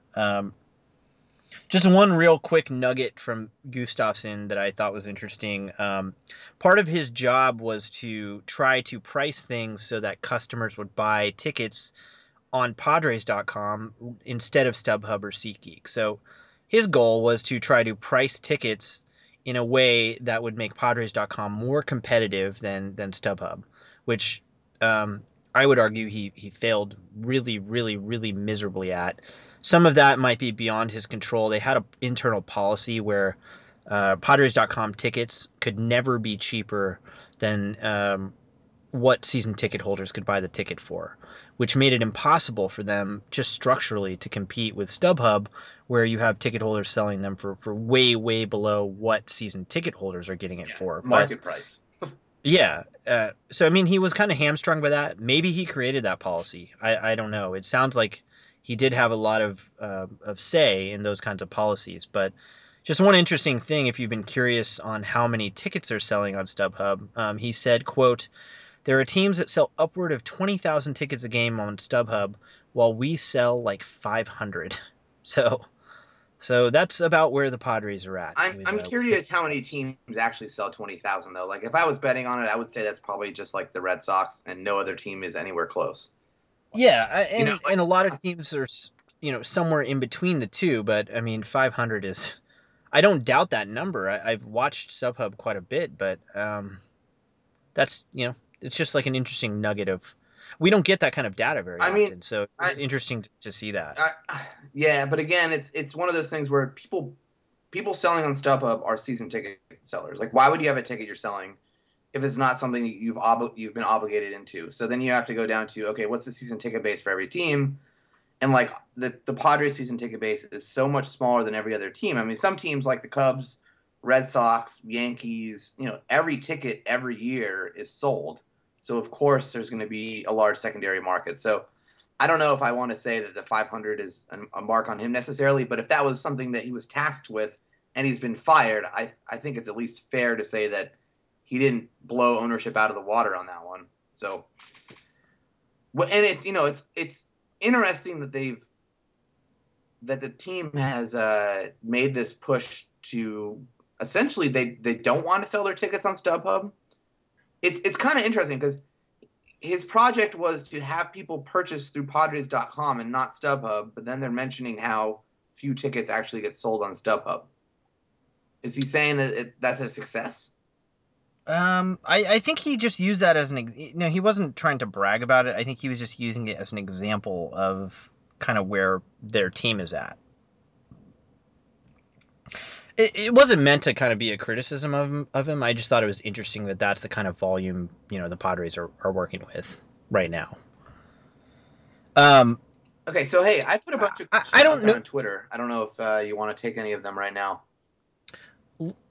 Just one real quick nugget from Gustafsson that I thought was interesting. Part of his job was to try to price things so that customers would buy tickets on Padres.com instead of StubHub or SeatGeek. So his goal was to try to price tickets in a way that would make Padres.com more competitive than StubHub, which I would argue he failed really, really, really miserably at. Some of that might be beyond his control. They had an internal policy where Padres.com tickets could never be cheaper than what season ticket holders could buy the ticket for, which made it impossible for them just structurally to compete with StubHub, where you have ticket holders selling them for way, way below what season ticket holders are getting it Yeah, for. But market price. yeah, so I mean, he was kind of hamstrung by that. Maybe he created that policy. I don't know. It sounds like he did have a lot of say in those kinds of policies. But just one interesting thing, if you've been curious on how many tickets they're selling on StubHub, he said, "quote There are teams that sell upward of 20,000 tickets a game on StubHub, while we sell like 500." So, so that's about where the Padres are at I'm with ticket curious how many sales. teams actually sell 20,000 though. Like if I was betting on it, I would say that's probably just like the Red Sox, and no other team is anywhere close. Yeah, You know, and a lot of teams are somewhere in between the two, but I mean 500 is. I don't doubt that number. I've watched StubHub quite a bit, but that's it's just like an interesting nugget of. We don't get that kind of data very I mean, often, so I, it's interesting to see that. I, yeah, but again, it's one of those things where people selling on StubHub are season ticket sellers. Like, why would you have a ticket you're selling if it's not something you've been obligated into? So then you have to go down to, okay, what's the season ticket base for every team? And like the Padres season ticket base is so much smaller than every other team. I mean, some teams like the Cubs, Red Sox, Yankees, every ticket every year is sold. So of course there's going to be a large secondary market. So I don't know if I want to say that the 500 is a mark on him necessarily, but if that was something that he was tasked with and he's been fired, I think it's at least fair to say that he didn't blow ownership out of the water on that one. So, and it's interesting that the team has made this push to essentially they don't want to sell their tickets on StubHub. It's kind of interesting because his project was to have people purchase through Padres.com and not StubHub, but then they're mentioning how few tickets actually get sold on StubHub. Is he saying that that's a success? I think he just used that as no, he wasn't trying to brag about it. I think he was just using it as an example of kind of where their team is at. It wasn't meant to kind of be a criticism of him. I just thought it was interesting that that's the kind of volume the Padres are working with right now. Um, Okay, so hey, I put a bunch of I questions out don't there know. on Twitter. I don't know if you want to take any of them right now.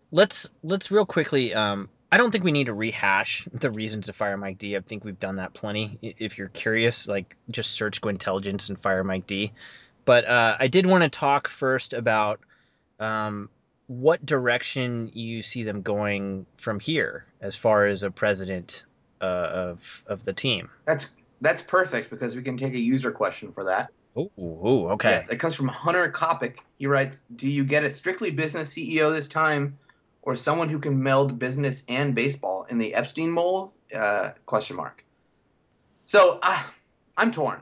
Let's real quickly. I don't think we need to rehash the reasons to fire Mike D. I think we've done that plenty. If you're curious, like just search Intelligence and fire Mike D. But I did want to talk first about um, what direction you see them going from here as far as a president of the team. That's perfect because we can take a user question for that. Ooh, Yeah, okay. it comes from Hunter Kopic. He writes, "Do you get a strictly business CEO this time, or someone who can meld business and baseball in the Epstein mold?" Question mark. So I'm torn.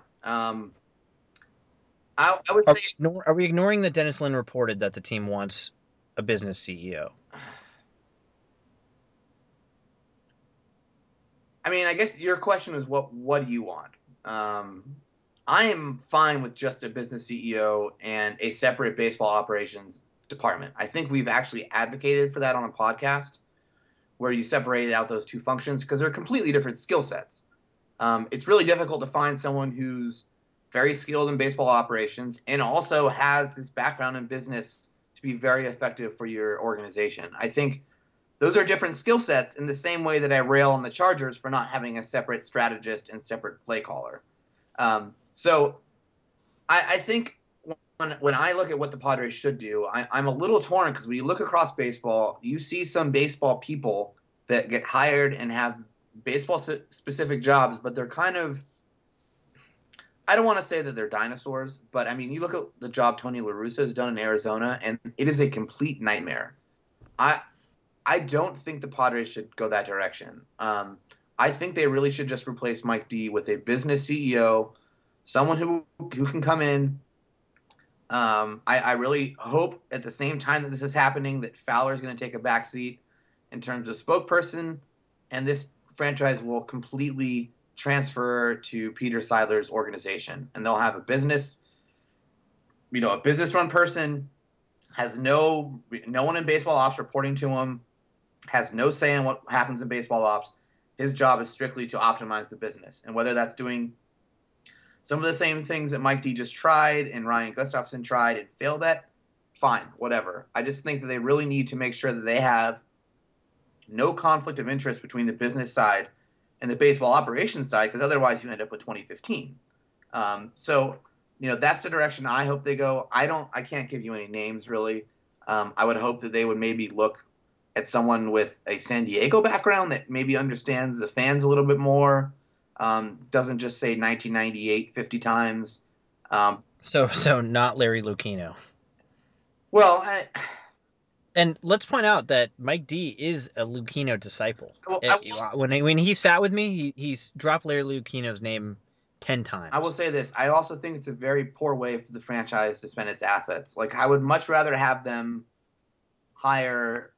I would say, Are we ignoring that Dennis Lin reported that the team wants a business CEO? I mean, I guess your question is what do you want? Um, I am fine with just a business CEO and a separate baseball operations department. I think we've actually advocated for that on a podcast where you separated out those two functions because they're completely different skill sets. It's really difficult to find someone who's very skilled in baseball operations and also has this background in business to be very effective for your organization. I think those are different skill sets in the same way that I rail on the Chargers for not having a separate strategist and separate play caller. So I think when I look at what the Padres should do, I'm a little torn because when you look across baseball, you see some baseball people that get hired and have baseball specific jobs, but they're kind of, I don't want to say that they're dinosaurs, but I mean, you look at the job Tony La Russa has done in Arizona, and it is a complete nightmare. I I don't think the Padres should go that direction. I think they really should just replace Mike D with a business CEO, someone who can come in. I really hope at the same time that this is happening that Fowler is going to take a backseat in terms of spokesperson, and this franchise will completely transfer to Peter Seidler's organization, and they'll have a business, a business run person has no one in baseball ops reporting to him, has no say in what happens in baseball ops. His job is strictly to optimize the business, and whether that's doing some of the same things that Mike D just tried and Ryan Gustafson tried and failed at, fine, whatever. I just think that they really need to make sure that they have no conflict of interest between the business side and the baseball operations side, because otherwise you end up with 2015. So, that's the direction I hope they go. I can't give you any names really. I would hope that they would maybe look at someone with a San Diego background that maybe understands the fans a little bit more. Doesn't just say 1998 50 times. Um, So not Larry Lucchino. well, And let's point out that Mike D is a Lucchino disciple. I will When he sat with me, he's dropped Larry Lucchino's name 10 I will times. say this. I also think it's a very poor way for the franchise to spend its assets. Like, I would much rather have them hire.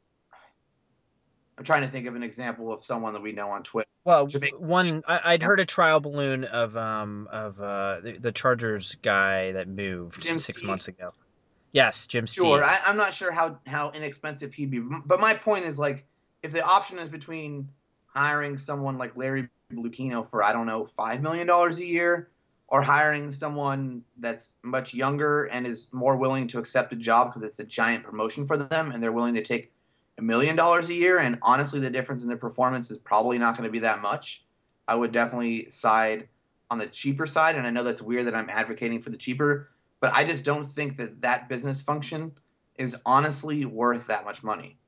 I'm trying to think of an example of someone that we know on Twitter Well, to make I'd heard a trial balloon of the Chargers guy that moved Jim 6 Steve. months ago. Yes, Jim Sure, Steele. I'm not sure how inexpensive he'd be, but my point is, like, if the option is between hiring someone like Larry Lucchino for, I don't know, $5 million a year, or hiring someone that's much younger and is more willing to accept a job because it's a giant promotion for them and they're willing to take $1 million a year, and honestly the difference in their performance is probably not going to be that much, I would definitely side on the cheaper side. And I know that's weird that I'm advocating for the cheaper, but I just don't think that that business function is honestly worth that much money,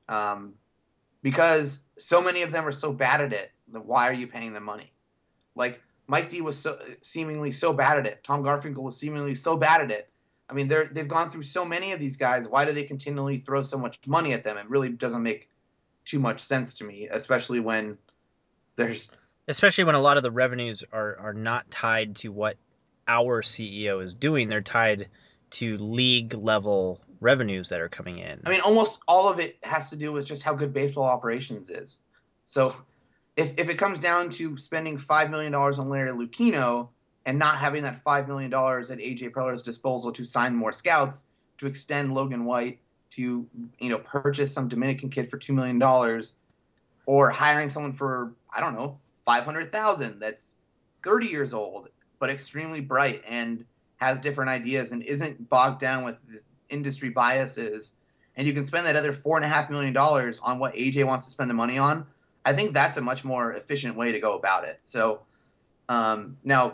because so many of them are so bad at it. Why are you paying them money? Like, Mike D was seemingly so bad at it. Tom Garfinkel was seemingly so bad at it. I mean, they've gone through so many of these guys. Why do they continually throw so much money at them? It really doesn't make too much sense to me, especially when there's Especially when a lot of the revenues are not tied to what our CEO is doing. They're tied to league level revenues that are coming I in. mean, almost all of it has to do with just how good baseball operations is. So if it comes down to spending $5 million on Larry Lucchino and not having that $5 million at AJ Preller's disposal to sign more scouts, to extend Logan White, to purchase some Dominican kid for $2 million, or hiring someone for, I don't know, 500,000 that's 30 years old but extremely bright and has different ideas and isn't bogged down with this industry biases and you can spend that other $4.5 million on what AJ wants to spend the money on, I think that's a much more efficient way to go about it. So now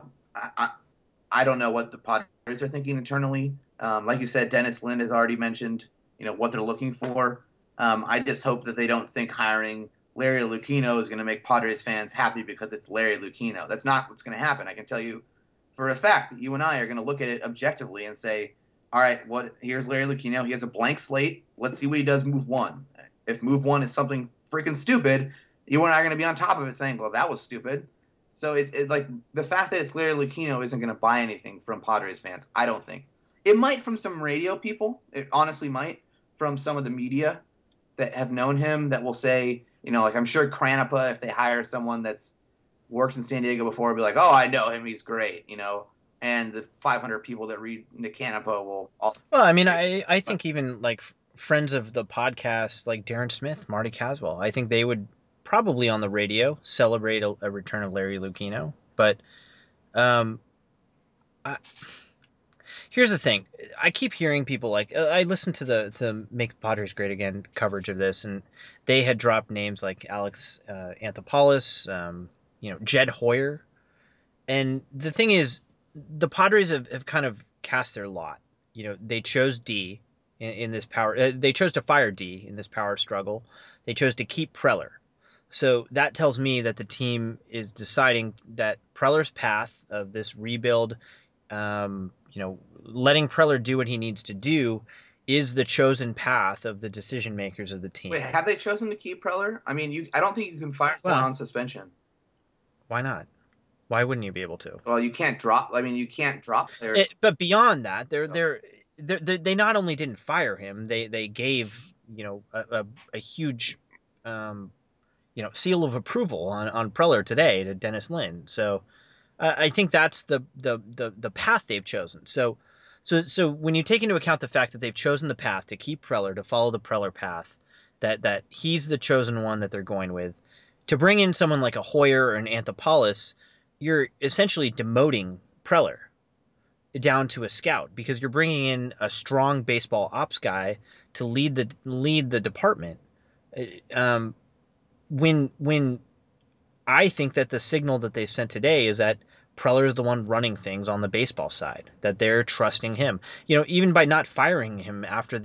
I don't know what the Padres are thinking internally. Like you said, Dennis Lin has already mentioned, what they're looking for. I just hope that they don't think hiring Larry Lucchino is going to make Padres fans happy because it's Larry Lucchino. That's not what's going to happen. I can tell you for a fact that you and I are going to look at it objectively and say, all right, here's Larry Lucchino. He has a blank slate. Let's see what he does move one. If move one is something freaking stupid, you and I are going to be on top of it saying, well, that was stupid. So it like the fact that it's Larry Lucchino isn't going to buy anything from Padres fans. I don't think it might from some radio people. It honestly might from some of the media that have known him that will say, like I'm sure Kranipa, if they hire someone that's worked in San Diego before, will be like, oh, I know him, he's great. And the 500 people that read Nick Kranipa will all Well, I mean, say, I but think even like friends of the podcast, like Darren Smith, Marty Caswell, I think they would probably on the radio celebrate a return of Larry Lucchino. But um, I, here's the thing: I keep hearing people like I listened to the Make Padres Great Again coverage of this, and they had dropped names like Alex Anthopoulos, Jed Hoyer, and the thing is, the Padres have kind of cast their lot. They chose D in this power. They chose to fire D in this power struggle. They chose to keep Preller. So that tells me that the team is deciding that Preller's path of this rebuild, letting Preller do what he needs to do, is the chosen path of the decision makers of the wait, team. have they chosen to keep Preller? I mean, I don't think you can fire someone Well, on suspension. why not? Why wouldn't you be able to? Well, you can't drop. I mean, you can't drop players. But beyond that, So they not only didn't fire him, they gave a huge seal of approval on Preller today to Dennis Lin. So I think that's the path they've chosen. So when you take into account the fact that they've chosen the path to keep Preller, to follow the Preller path, that he's the chosen one that they're going with, to bring in someone like a Hoyer or an Anthopoulos, you're essentially demoting Preller down to a scout because you're bringing in a strong baseball ops guy to lead the department. Um, when I think that the signal that they've sent today is that Preller is the one running things on the baseball side, that they're trusting him. Even by not firing him after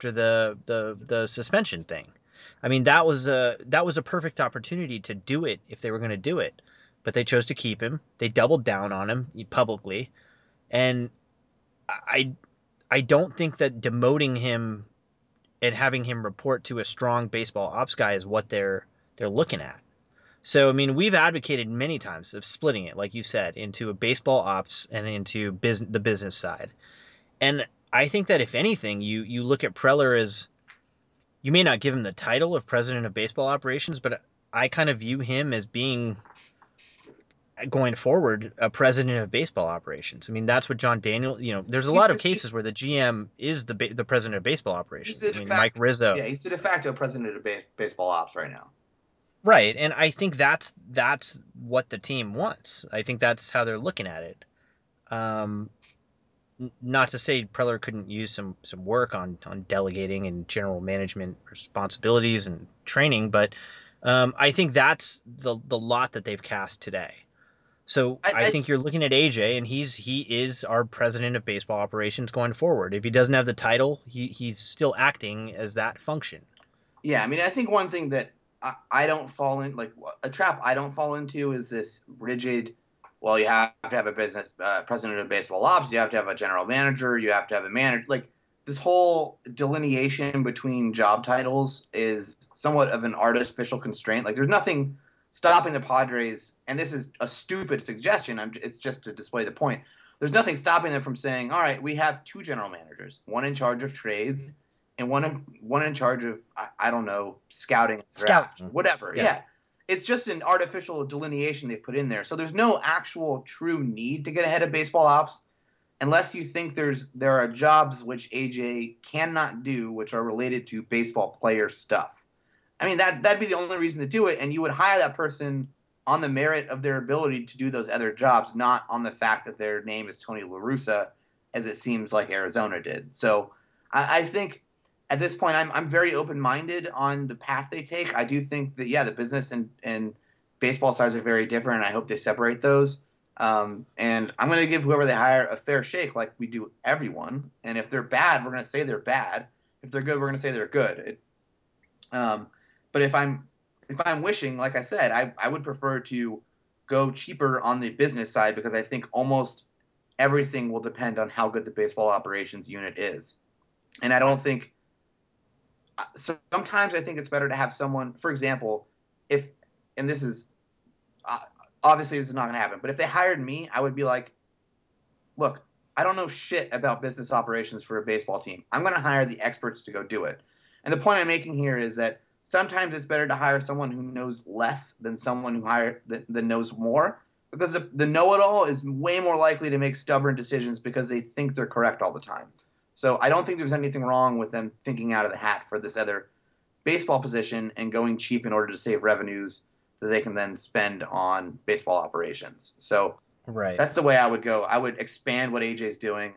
the suspension thing. I mean, that was a perfect opportunity to do it if they were going to do it, but they chose to keep him. They doubled down on him publicly, and I I don't think that demoting him and having him report to a strong baseball ops guy is what they're looking at. So I mean, we've advocated many times of splitting it, like you said, into a baseball ops and into the business side. And I think that if anything, you look at Preller as, you may not give him the title of president of baseball operations, but I kind of view him as being, going forward, a president of baseball operations. I mean, that's what John Daniel. There's a he's lot of the cases where the GM is the president of baseball he's operations. the I de mean, Mike facto Rizzo. yeah he's the de facto president of baseball ops right now. Right, and I think that's what the team wants. I think that's how they're looking at it. Um, Not to say Preller couldn't use some work on delegating and general management responsibilities and training, but I think that's the lot that they've cast today. So I I think you're looking at AJ, and he is our president of baseball operations going forward. If he doesn't have the title, he's still acting as that function. Yeah, I mean, I think one thing that I don't fall in, like a trap I don't fall into, is this rigid. Well, you have to have a business president of baseball ops. You have to have a general manager. You have to have a manager. Like this whole delineation between job titles is somewhat of an artificial constraint. Like there's nothing stopping the Padres, and this is a stupid suggestion. It's just to display the point. There's nothing stopping them from saying, "All right, we have two general managers, one in charge of trades and one in charge of I don't know, scouting, draft, Scouting, whatever." yeah. Yeah, it's just an artificial delineation they've put in there. So there's no actual true need to get ahead of baseball ops unless you think there are jobs which AJ cannot do, which are related to baseball player stuff. I mean that'd be the only reason to do it, and you would hire that person on the merit of their ability to do those other jobs, not on the fact that their name is Tony La Russa, as it seems like Arizona did. So I think at this point, I'm very open minded on the path they take. I do think that the business and baseball sides are very different. And I hope they separate those. And I'm going to give whoever they hire a fair shake, like we do everyone. And if they're bad, we're going to say they're bad. If they're good, we're going to say they're good. Um, but if I'm wishing, like I said, I would prefer to go cheaper on the business side because I think almost everything will depend on how good the baseball operations unit is. And I don't think sometimes I think it's better to have someone, for example, if and this is uh, obviously this is not going to happen, but if they hired me, I would be like, look, I don't know shit about business operations for a baseball team. I'm going to hire the experts to go do it. And the point I'm making here is that sometimes it's better to hire someone who knows less than someone that knows more because the know-it-all is way more likely to make stubborn decisions because they think they're correct all the time. So I don't think there's anything wrong with them thinking out of the hat for this other baseball position and going cheap in order to save revenues that they can then spend on baseball operations. So Right. that's the way I would go. I would expand what AJ's doing.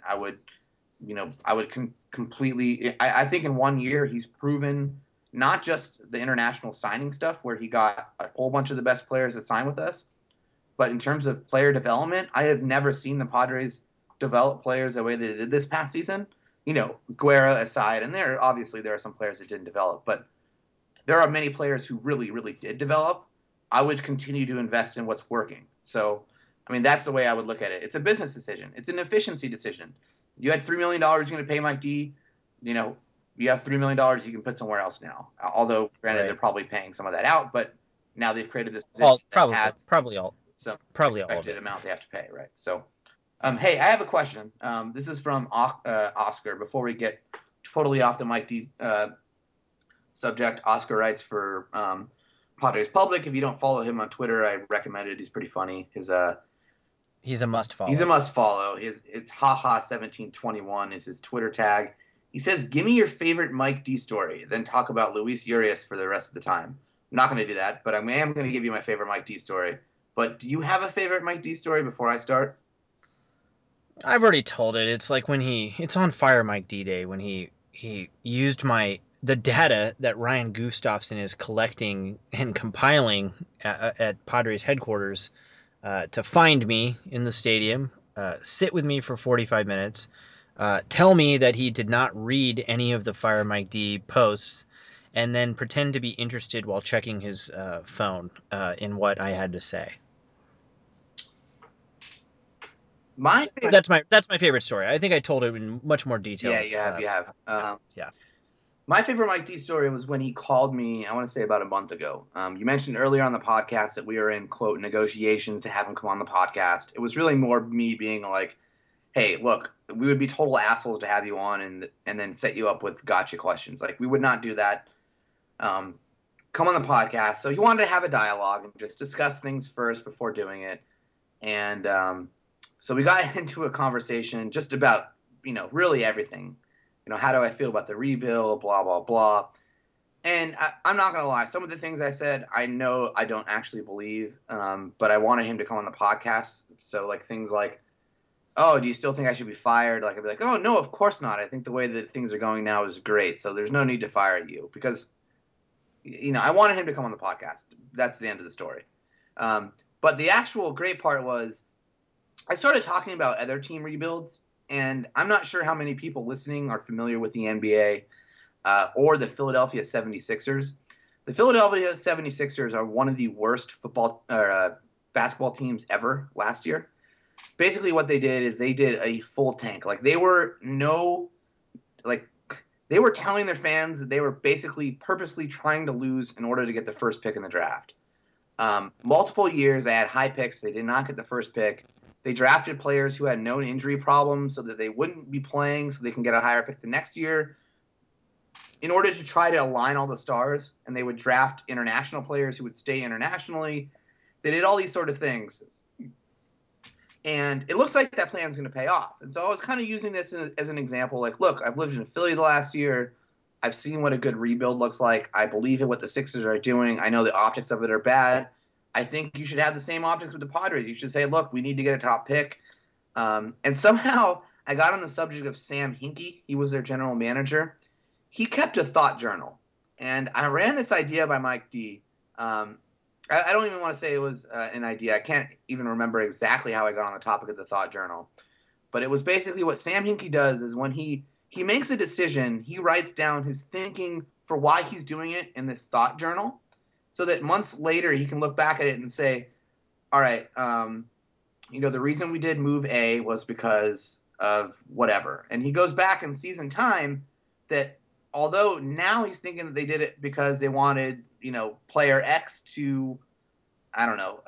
I would completely. I think in 1 year he's proven not just the international signing stuff where he got a whole bunch of the best players to sign with us, but in terms of player development, I have never seen the Padres develop players the way they did this past season. Guerra aside, and there are some players that didn't develop, but there are many players who really, really did develop. I would continue to invest in what's working. So, I mean, that's the way I would look at it. It's a business decision. It's an efficiency decision. You had $3 million you're going to pay Mike D. You know, you have $3 million you can put somewhere else now. Although, granted, they're Right. probably paying some of that out, but now they've created this All position that probably has probably all some probably all of expected it. amount they have to pay, right? So, hey, I have a question. This is from Oscar. Before we get totally off the Mike D subject, Oscar writes for Padres Public. If you don't follow him on Twitter, I recommend it. He's pretty funny. He's a must He's a follow. must follow. It's haha1721 is his Twitter tag. He says, "Give me your favorite Mike D story, then talk about Luis Urias for the rest of the time." I'm not going to do that, but I am going to give you my favorite Mike D story. But do you have a favorite Mike D story before I start? I've already told it. It's like when it's on Fire Mike D Day when he used the data that Ryan Gustafson is collecting and compiling at Padres headquarters to find me in the stadium, sit with me for 45 minutes, tell me that he did not read any of the Fire Mike D posts, and then pretend to be interested while checking his phone in what I had to say. My favorite, That's my favorite story. I think I told it in much more yeah, detail. you have. Yeah. My favorite Mike D story was when he called me, I want to say about a month ago. You mentioned earlier on the podcast that we were in, quote, negotiations to have him come on the podcast. It was really more me being like, hey, look, we would be total assholes to have you on and then set you up with gotcha questions. Like, we would not do that. Um, Come on the podcast. So he wanted to have a dialogue and just discuss things first before doing it. And so we got into a conversation just about, really everything. How do I feel about the rebuild, blah, blah, blah. And I'm not going to lie. Some of the things I said, I know I don't actually believe, but I wanted him to come on the podcast. So, like, things like, oh, do you still think I should be fired? Like, I'd be like, oh, no, of course not. I think the way that things are going now is great. So there's no need to fire you because, I wanted him to come on the podcast. That's the end of the story. But the actual great part was I started talking about other team rebuilds, and I'm not sure how many people listening are familiar with the NBA or the Philadelphia 76ers. The Philadelphia 76ers are one of the worst basketball teams ever last year. Basically, what they did is they did a full tank. Like like they were telling their fans that they were basically purposely trying to lose in order to get the first pick in the draft. Multiple years, they had high picks. They did not get the first pick. They drafted players who had known injury problems so that they wouldn't be playing so they can get a higher pick the next year in order to try to align all the stars. And they would draft international players who would stay internationally. They did all these sort of things. And it looks like that plan is going to pay off. And so I was kind of using this as an example. Like, look, I've lived in Philly the last year. I've seen what a good rebuild looks like. I believe in what the Sixers are doing. I know the optics of it are bad. I think you should have the same optics with the Padres. You should say, look, we need to get a top pick. And somehow I got on the subject of Sam Hinkie. He was their general manager. he kept a thought journal, and I ran this idea by Mike D. I don't even want to say it was an idea. I can't even remember exactly how I got on the topic of the thought journal, but it was basically what Sam Hinkie does is when he makes a decision, he writes down his thinking for why he's doing it in this thought journal, so that months later he can look back at it and say, all right, the reason we did move A was because of whatever. And he goes back and sees in time that although now he's thinking that they did it because they wanted, player X to, I don't know,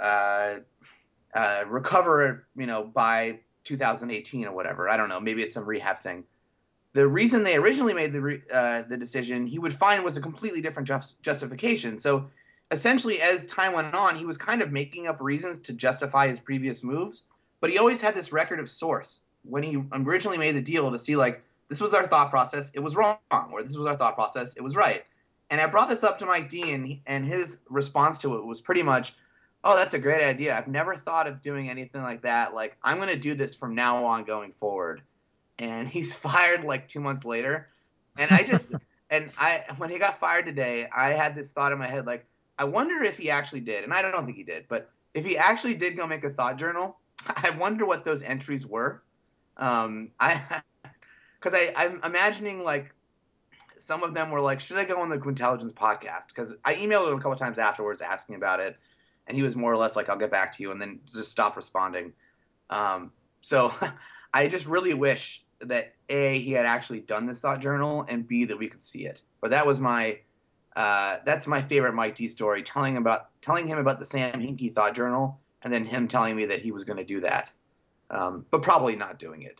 recover, by 2018 or whatever. I don't know. Maybe it's some rehab thing. The reason they originally made the decision, he would find was a completely different justification. So essentially, as time went on, he was kind of making up reasons to justify his previous moves, but he always had this record of source when he originally made the deal to see like this was our thought process, it was wrong, or this was our thought process, it was right. And I brought this up to Mike D, and his response to it was pretty much, "Oh, that's a great idea. I've never thought of doing anything like that. Like I'm going to do this from now on going forward." And he's fired like 2 months later. And when he got fired today, I had this thought in my head like, I wonder if he actually did, and I don't think he did, but if he actually did go make a thought journal, I wonder what those entries were. I because I'm imagining like some of them were like, should I go on the Quintelligence podcast? Because I emailed him a couple times afterwards asking about it, and he was more or less like, I'll get back to you, and then just stop responding. So I just really wish that A, he had actually done this thought journal, and B, that we could see it. But that's my favorite Mike D story, telling him about the Sam Hinkie thought journal, and then him telling me that he was going to do that, but probably not doing it.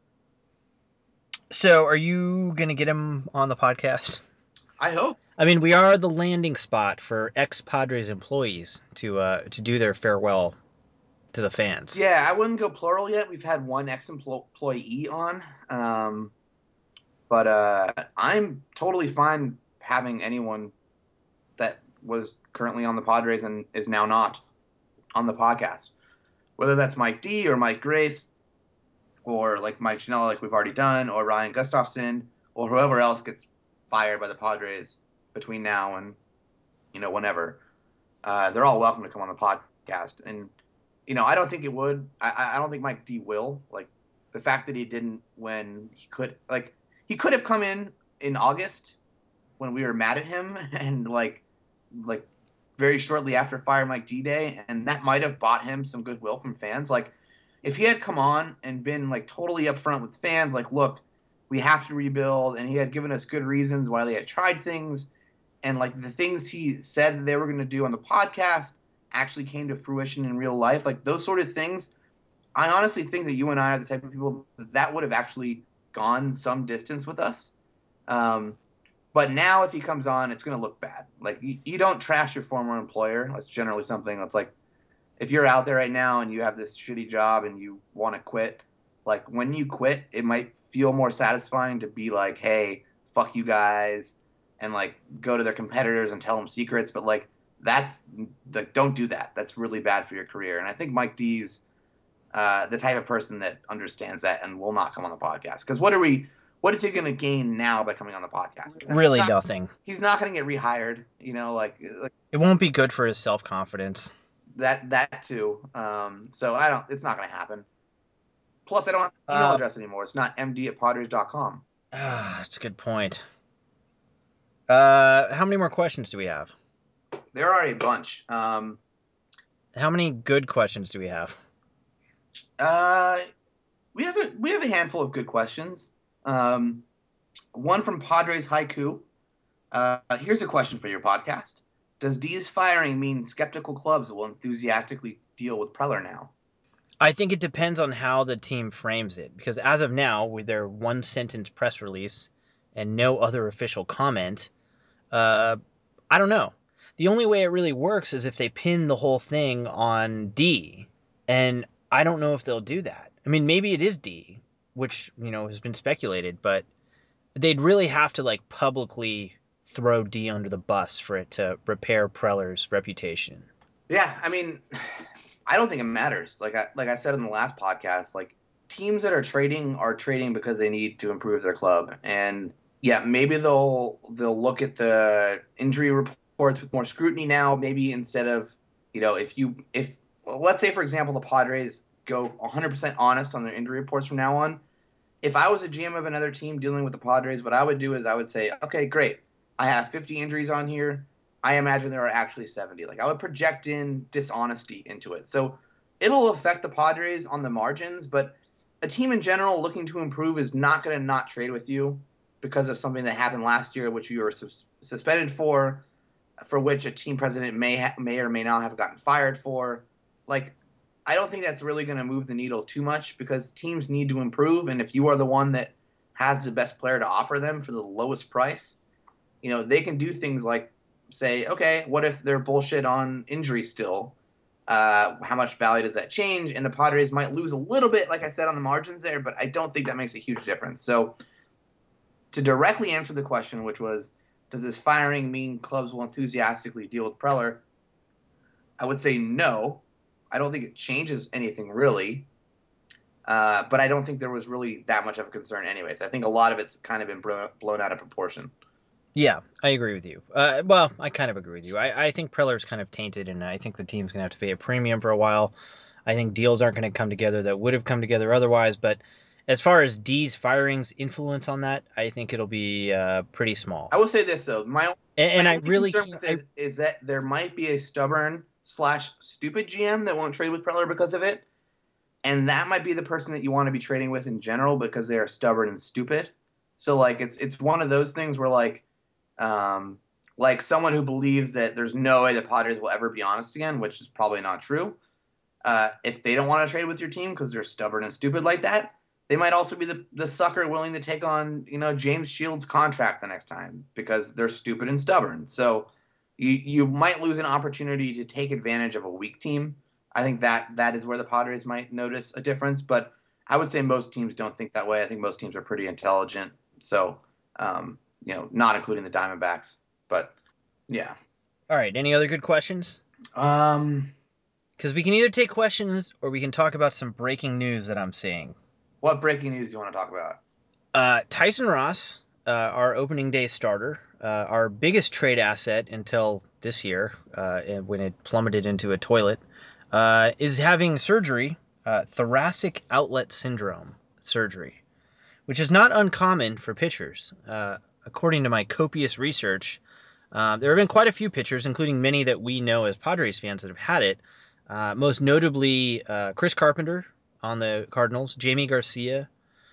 So, are you going to get him on the podcast? I hope. I mean, we are the landing spot for ex-Padres employees to do their farewell to the fans. Yeah, I wouldn't go plural yet. We've had one ex-employee on, but I'm totally fine having anyone that was currently on the Padres and is now not on the podcast. Whether that's Mike D or Mike Grace or like Mike Janela, like we've already done, or Ryan Gustafson or whoever else gets fired by the Padres between now and whenever. They're all welcome to come on the podcast. And I don't think it would. I don't think Mike D will. Like the fact that he didn't when he could have come in August when we were mad at him and like very shortly after Fire Mike D Day, and that might have bought him some goodwill from fans. Like if he had come on and been like totally upfront with fans, like, look, we have to rebuild, and he had given us good reasons why they had tried things, and like the things he said they were going to do on the podcast actually came to fruition in real life, like those sort of things. I honestly think that you and I are the type of people that would have actually gone some distance with us. Um, but now, if he comes on, it's going to look bad. Like you don't trash your former employer. That's generally something that's like, if you're out there right now and you have this shitty job and you want to quit, like when you quit, it might feel more satisfying to be like, hey, fuck you guys, and like go to their competitors and tell them secrets. But like that's like, don't do that. That's really bad for your career. And I think Mike D's the type of person that understands that and will not come on the podcast. Because what is he going to gain now by coming on the podcast? Really nothing. He's not going to get rehired. Like It won't be good for his self-confidence. that too. So I don't. It's not going to happen. Plus, I don't have his email Uh, address anymore. It's not md@padres.com. that's a good point. How many more questions do we have? There are a bunch. How many good questions do we have? Uh, we have a handful of good questions. Um, one from Padres Haiku. Here's a question for your podcast. Does D's firing mean skeptical clubs will enthusiastically deal with Preller now? I think it depends on how the team frames it, because as of now, with their one sentence press release and no other official comment, uh, I don't know. The only way it really works is if they pin the whole thing on D, and I don't know if they'll do that. I mean, maybe it is D, which has been speculated, but they'd really have to like publicly throw D under the bus for it to repair Preller's reputation. Yeah, I mean, I don't think it matters. Like I said in the last podcast, like teams that are trading because they need to improve their club, and Yeah, maybe they'll look at the injury reports with more scrutiny now. Maybe instead of, if well, let's say for example the Padres go 100% honest on their injury reports from now on. If I was a GM of another team dealing with the Padres, what I would do is I would say, okay, great. I have 50 injuries on here. I imagine there are actually 70. Like I would project in dishonesty into it. So it'll affect the Padres on the margins, but a team in general looking to improve is not going to not trade with you because of something that happened last year, which you were suspended for which a team president may or may not have gotten fired for. Like, I don't think that's really going to move the needle too much because teams need to improve, and if you are the one that has the best player to offer them for the lowest price, they can do things like say, okay, what if they're bullshit on injury still? How much value does that change? And the Padres might lose a little bit, like I said, on the margins there, but I don't think that makes a huge difference. So to directly answer the question, which was, does this firing mean clubs will enthusiastically deal with Preller? I would say no. I don't think it changes anything really. But I don't think there was really that much of a concern, anyways. I think a lot of it's kind of been blown out of proportion. Yeah, I agree with you. Well, I kind of agree with you. I think Preller's kind of tainted, and I think the team's going to have to pay a premium for a while. I think deals aren't going to come together that would have come together otherwise. But as far as D's firings influence on that, I think it'll be pretty small. I will say this though, my And my I only really, concern with this is that there might be a stubborn slash stupid GM that won't trade with Preller because of it, and that might be the person that you want to be trading with in general because they are stubborn and stupid. So like it's one of those things where um, like someone who believes that there's no way the Padres will ever be honest again, which is probably not true. If they don't want to trade with your team because they're stubborn and stupid like that, they might also be the sucker willing to take on James Shields' contract the next time because they're stupid and stubborn. So you might lose an opportunity to take advantage of a weak team. I think that is where the Padres might notice a difference, but I would say most teams don't think that way. I think most teams are pretty intelligent. So not including the Diamondbacks, but yeah. all right. Any other good questions? Um, Because we can either take questions or we can talk about some breaking news that I'm seeing. what breaking news do you want to talk about? Tyson Ross, our opening day starter, our biggest trade asset until this year, when it plummeted into a toilet, is having surgery, thoracic outlet syndrome surgery, which is not uncommon for pitchers. According to my copious research, there have been quite a few pitchers, including many that we know as Padres fans, that have had it. Most notably, Chris Carpenter on the Cardinals, Jamie Garcia,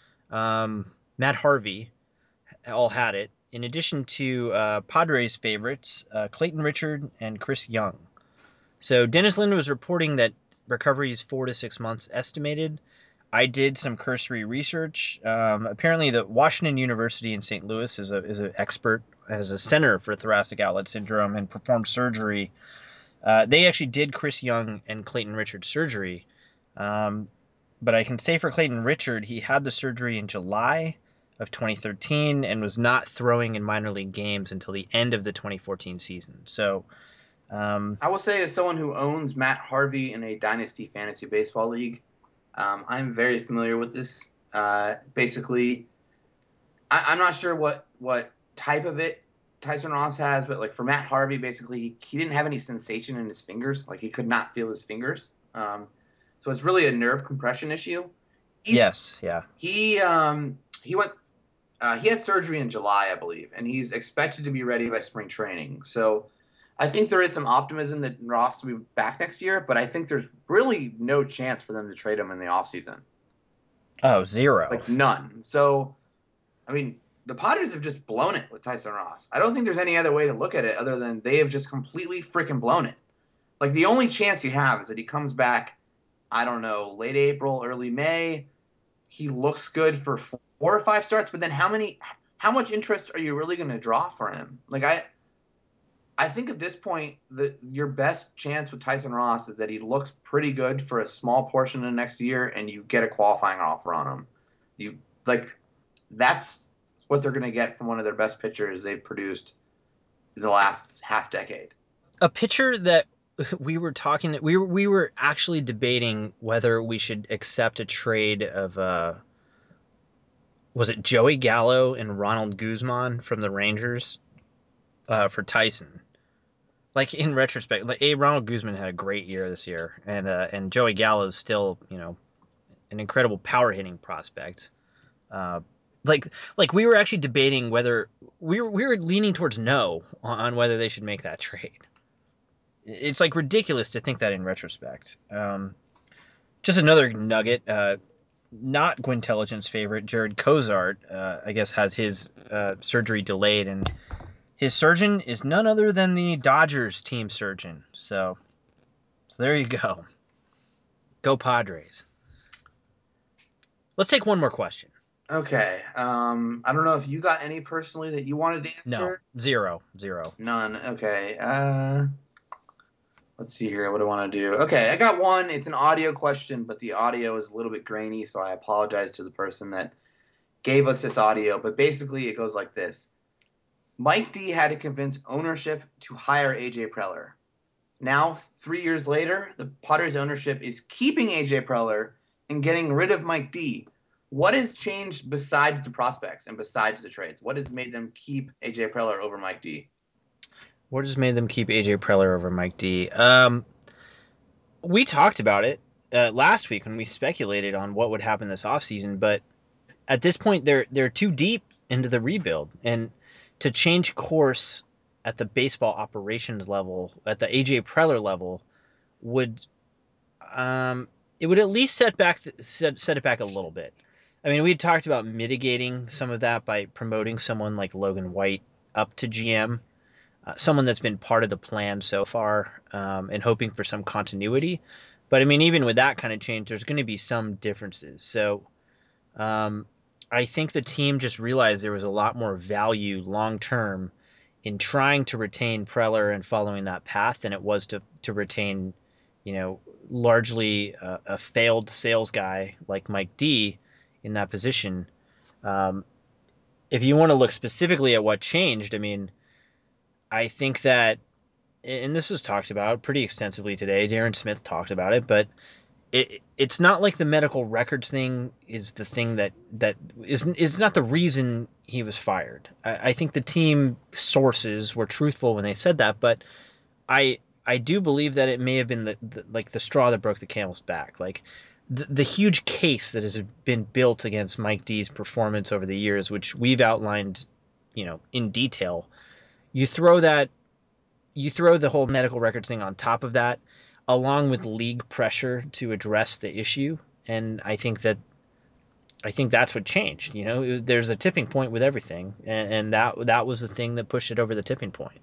Matt Harvey, all had it. In addition to Padres favorites, Clayton Richard and Chris Young. So Dennis Lin was reporting that recovery is 4 to 6 months estimated. I did some cursory research. Apparently, the Washington University in St. Louis is an expert, has a center for thoracic outlet syndrome and performed surgery. They actually did Chris Young and Clayton Richard surgery. Um, but I can say for Clayton Richard, he had the surgery in July of 2013 and was not throwing in minor league games until the end of the 2014 season. So, um, I will say, as someone who owns Matt Harvey in a Dynasty Fantasy Baseball League, I'm very familiar with this. Basically, I'm not sure what type of it Tyson Ross has, but like for Matt Harvey, basically he didn't have any sensation in his fingers. Like he could not feel his fingers. So it's really a nerve compression issue. He's yes, yeah. he went he had surgery in July, I believe, and he's expected to be ready by spring training. So I think there is some optimism that Ross will be back next year, but I think there's really no chance for them to trade him in the offseason. Oh, zero. Like none. So, I mean, the Padres have just blown it with Tyson Ross. I don't think there's any other way to look at it other than they have just completely freaking blown it. Like the only chance you have is that he comes back, I don't know, late April, early May. He looks good for 4 or 5 starts, but then how much interest are you really going to draw for him? Like I think at this point, your best chance with Tyson Ross is that he looks pretty good for a small portion of the next year, and you get a qualifying offer on him. You like that's what they're going to get from one of their best pitchers they've produced in the last half decade. A pitcher that we were actually debating whether we should accept a trade of Was it Joey Gallo and Ronald Guzman from the Rangers for Tyson? Like in retrospect, like Ronald Guzman had a great year this year, and Joey Gallo is still an incredible power hitting prospect. Uh, like we were actually debating whether we were leaning towards no on whether they should make that trade. It's like ridiculous to think that in retrospect. Just another nugget. Not Gwintelligent's favorite, Jared Cozart, I guess has his surgery delayed, and his surgeon is none other than the Dodgers team surgeon. So there you go. Go Padres. Let's take one more question. Okay. I don't know if you got any personally that you wanted to No, answer. zero, zero. None. Okay. Let's see here. What do I want to do? Okay, I got one. It's an audio question, but the audio is a little bit grainy, so I apologize to the person that gave us this audio. But basically, it goes like this: Mike D had to convince ownership to hire AJ Preller. Now, 3 years later, the Padres ownership is keeping AJ Preller and getting rid of Mike D. What has changed besides the prospects and besides the trades? What has made them keep AJ Preller over Mike D? What has made them keep AJ Preller over Mike D? We talked about it last week when we speculated on what would happen this offseason, but at this point they're too deep into the rebuild, and to change course at the baseball operations level, at the AJ Preller level, would it would at least set it back a little bit. I mean, we had talked about mitigating some of that by promoting someone like Logan White up to GM, someone that's been part of the plan so far, and hoping for some continuity. But I mean, even with that kind of change, there's going to be some differences. So um, I think the team just realized there was a lot more value long term in trying to retain Preller and following that path than it was to retain, largely a failed sales guy like Mike D in that position. Um, if you want to look specifically at what changed, I mean, I think that, and this was talked about pretty extensively today. Darren Smith talked about it, but it's not like the medical records thing is the thing that is not the reason he was fired. I think the team sources were truthful when they said that, but I do believe that it may have been the straw that broke the camel's back. Like the huge case that has been built against Mike D's performance over the years, which we've outlined, in detail. You throw that you throw the whole medical records thing on top of that, along with league pressure to address the issue, and I think that's what changed. There's a tipping point with everything, and that was the thing that pushed it over the tipping point.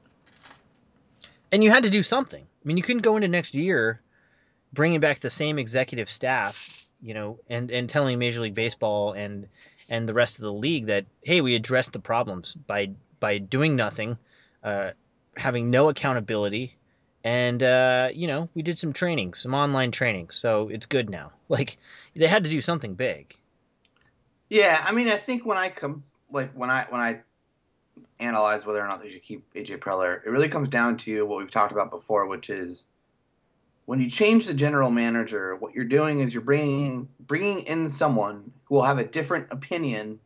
And you had to do something. I mean, you couldn't go into next year bringing back the same executive staff, and telling Major League Baseball and the rest of the league that, hey, we addressed the problems by doing nothing, uh, having no accountability, and we did some training, some online training, so it's good now. Like they had to do something big. Yeah, I mean, I think when I come like when I analyze whether or not they should keep AJ Preller, it really comes down to what we've talked about before, which is when you change the general manager, what you're doing is you're bringing in someone who will have a different opinion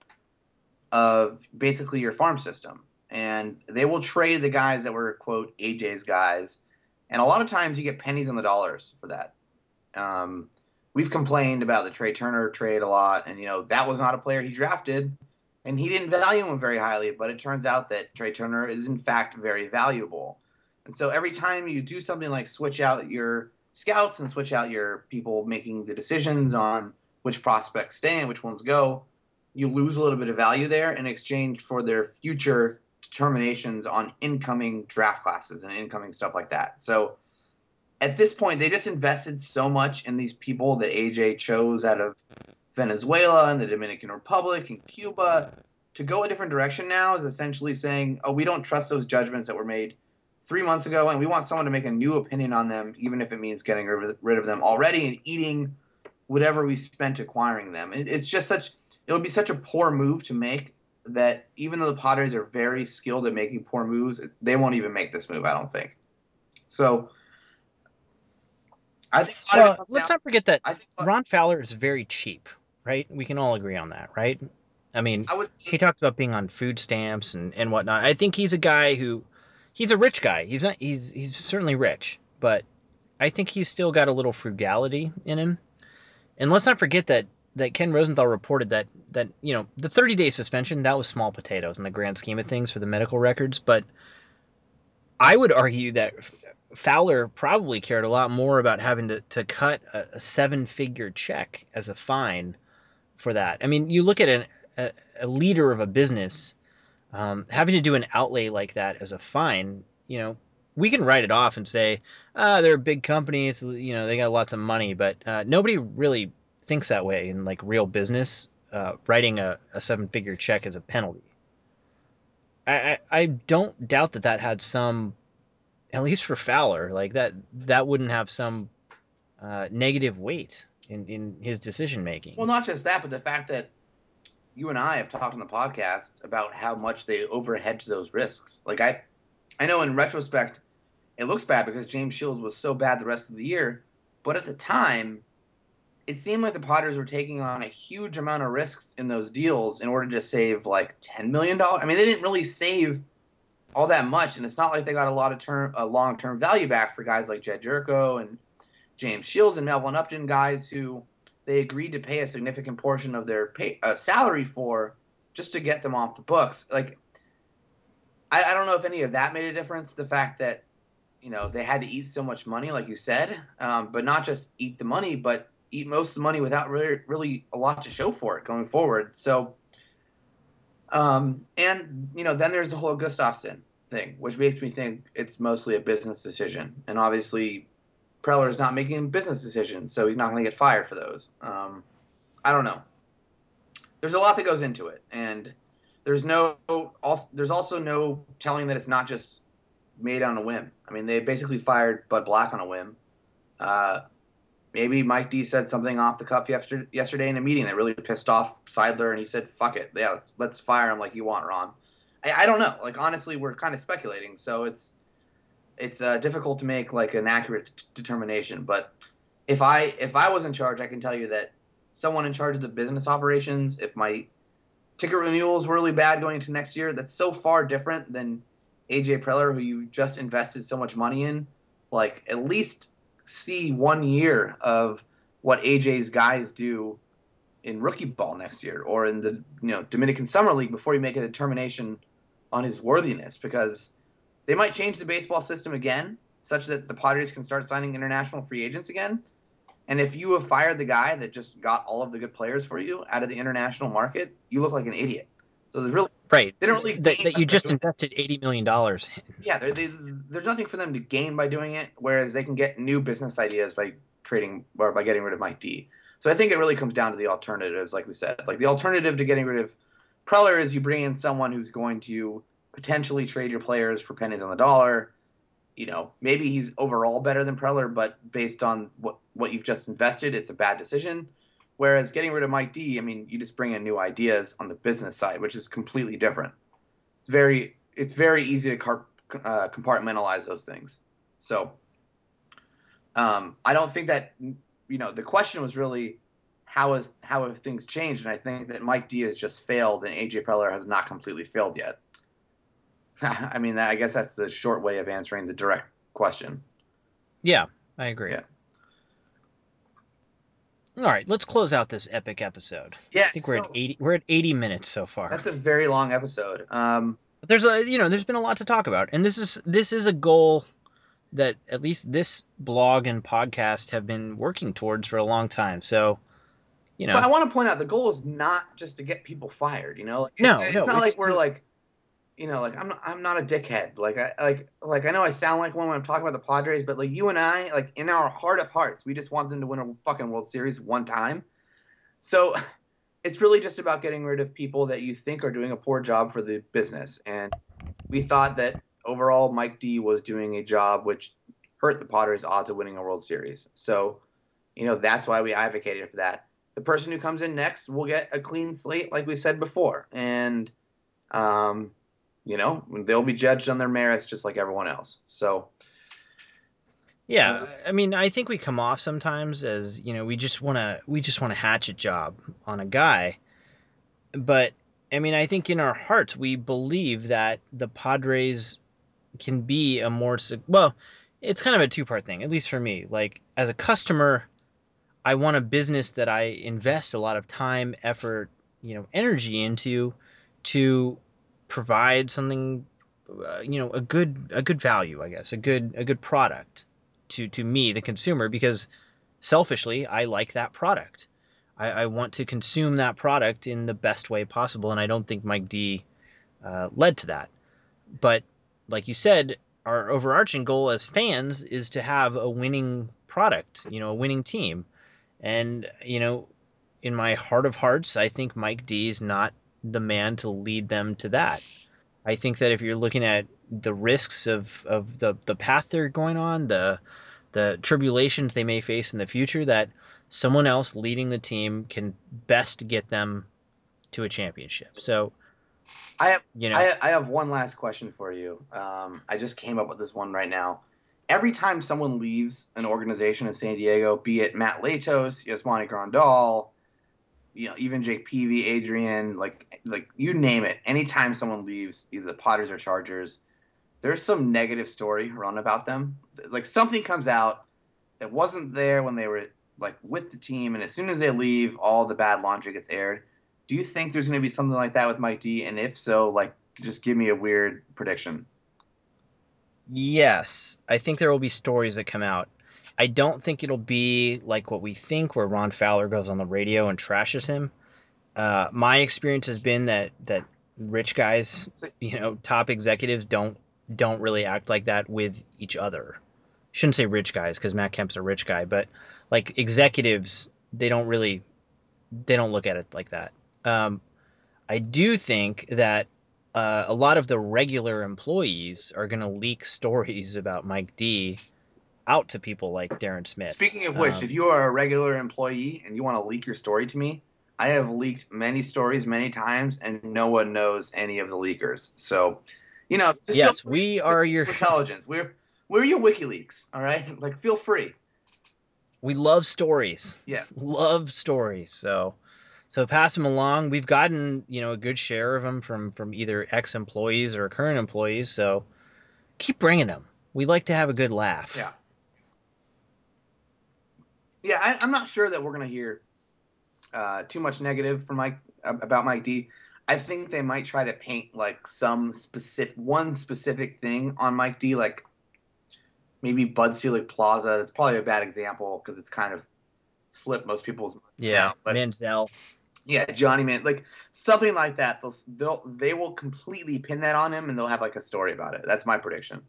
of basically your farm system, and they will trade the guys that were quote AJ's guys, and a lot of times you get pennies on the dollars for that. Um, we've complained about the Trey Turner trade a lot, and that was not a player he drafted, and he didn't value him very highly. But it turns out that Trey Turner is in fact very valuable, and so every time you do something like switch out your scouts and switch out your people making the decisions on which prospects stay and which ones go, you lose a little bit of value there in exchange for their future determinations on incoming draft classes and incoming stuff like that. So at this point, they just invested so much in these people that AJ chose out of Venezuela and the Dominican Republic and Cuba. To go a different direction now is essentially saying, oh, we don't trust those judgments that were made 3 months ago, and we want someone to make a new opinion on them, even if it means getting rid of them already and eating whatever we spent acquiring them. It's just it'll be such a poor move to make that even though the Padres are very skilled at making poor moves, they won't even make this move, I don't think. So I think a lot of it Well, comes let's down. not forget that I think Ron Fowler is very cheap, right? We can all agree on that, right? I mean, I would he say, talks about being on food stamps and whatnot. I think he's a guy who, he's a rich guy. He's not. He's certainly rich, but I think he's still got a little frugality in him. And let's not forget that Ken Rosenthal reported that the 30-day suspension, that was small potatoes in the grand scheme of things for the medical records. But I would argue that Fowler probably cared a lot more about having to cut a seven-figure check as a fine for that. I mean, you look at a leader of a business having to do an outlay like that as a fine. We can write it off and say, they're a big company. They got lots of money, but nobody really thinks that way in like real business. Writing a seven-figure check as a penalty. I don't doubt that had some, at least for Fowler, like that wouldn't have some negative weight in his decision making. well, not just that, but the fact that you and I have talked on the podcast about how much they overhedge those risks. Like I know in retrospect, it looks bad because James Shields was so bad the rest of the year, but at the time, it seemed like the Padres were taking on a huge amount of risks in those deals in order to save like $10 million. I mean, they didn't really save all that much, and it's not like they got a lot of long term value back for guys like Jed Jerko and James Shields and Melvin Upton, guys who they agreed to pay a significant portion of their salary for just to get them off the books. Like, I don't know if any of that made a difference. The fact that they had to eat so much money, like you said, but not just eat the money, but eat most of the money without really a lot to show for it going forward. So, and then there's the whole Gustafson thing, which makes me think it's mostly a business decision. And obviously, Preller is not making business decisions, so he's not going to get fired for those. I don't know. There's a lot that goes into it, and there's also no telling that it's not just made on a whim. I mean, they basically fired Bud Black on a whim. Uh, Maybe Mike D said something off the cuff yesterday in a meeting that really pissed off Seidler, and he said, "Fuck it, yeah, let's fire him like you want, Ron." I don't know. Like honestly, we're kind of speculating, so it's difficult to make like an accurate determination. But if I was in charge, I can tell you that someone in charge of the business operations, if my ticket renewals were really bad going into next year, that's so far different than AJ Preller, who you just invested so much money in. Like at least see 1 year of what AJ's guys do in rookie ball next year or in the Dominican Summer League before you make a determination on his worthiness, because they might change the baseball system again such that the Padres can start signing international free agents again. And if you have fired the guy that just got all of the good players for you out of the international market, you look like an idiot. So Right. they don't really gain That you by just doing it. invested $80 million. Yeah, there's nothing for them to gain by doing it, whereas they can get new business ideas by trading or by getting rid of Mike D. So I think it really comes down to the alternatives, like we said. Like the alternative to getting rid of Preller is you bring in someone who's going to potentially trade your players for pennies on the dollar. Maybe he's overall better than Preller, but based on what you've just invested, it's a bad decision. Whereas getting rid of Mike D, I mean, you just bring in new ideas on the business side, which is completely different. It's very easy to compartmentalize those things. So I don't think that the question was really how have things changed, and I think that Mike D has just failed, and AJ Preller has not completely failed yet. I mean, I guess that's the short way of answering the direct question. Yeah, I agree. Yeah. All right, let's close out this epic episode. Yeah. I think we're at So 80. We're at 80 minutes so far. that's a very long episode. But there's been a lot to talk about, and this is a goal that at least this blog and podcast have been working towards for a long time. So, you But know, I want to point out the goal is not just to get people fired. Like no, it's no, not it's like we're to like like I'm not a dickhead. Like I know I sound like one when I'm talking about the Padres, but like you and I, like in our heart of hearts, we just want them to win a fucking World Series one time. So it's really just about getting rid of people that you think are doing a poor job for the business. And we thought that overall Mike D was doing a job which hurt the Padres' odds of winning a World Series. So, that's why we advocated for that. The person who comes in next will get a clean slate, like we said before. And um, they'll be judged on their merits just like everyone else. So, yeah. I mean, I think we come off sometimes as we just want to hatch a job on a guy, But I mean, I think in our hearts we believe that the Padres can be a more well. It's kind of a two-part thing, at least for me. Like as a customer, I want a business that I invest a lot of time, effort, energy into to provide something, a good value, I guess, a good product to me, the consumer, because selfishly, I like that product. I want to consume that product in the best way possible, and I don't think Mike D led to that. But like you said, our overarching goal as fans is to have a winning product, a winning team. And, in my heart of hearts, I think Mike D is not the man to lead them to that. I think that if you're looking at the risks of the path they're going on, the tribulations they may face in the future, that someone else leading the team can best get them to a championship. So, I have you know, I have one last question for you. I just came up with this one right now. Every time someone leaves an organization in San Diego, be it Matt Latos, Yasmani Grandal, even Jake Peavy, Adrian, like you name it. Anytime someone leaves, either the Potters or Chargers, there's some negative story run about them. Like something comes out that wasn't there when they were like with the team, and as soon as they leave, all the bad laundry gets aired. Do you think there's going to be something like that with Mike D? And if so, like, just give me a weird prediction. yes, I think there will be stories that come out. I don't think it'll be like what we think, where Ron Fowler goes on the radio and trashes him. My experience has been that rich guys, So, top executives don't really act like that with each other. Shouldn't say rich guys because Matt Kemp's a rich guy, but like executives, they don't look at it like that. Um, I do think that a lot of the regular employees are going to leak stories about Mike D out to people like Darren Smith. Speaking of which, if you are a regular employee and you want to leak your story to me, I have leaked many stories many times, and no one knows any of the leakers. So, just feel Yes, free we to are keep your your intelligence. We're your WikiLeaks, all right? Like, feel free. we love stories, Yes. love stories. So pass them along. We've gotten a good share of them from either ex employees or current employees. So keep bringing them. We like to have a good laugh. Yeah. Yeah, I'm not sure that we're gonna hear too much negative from Mike about Mike D. I think they might try to paint like one specific thing on Mike D, like maybe Bud Selig Plaza. It's probably a bad example because it's kind of slipped most people's minds Yeah, now. But Manziel. yeah, Johnny Man, like something like that. They will completely pin that on him, and they'll have like a story about it. That's my prediction.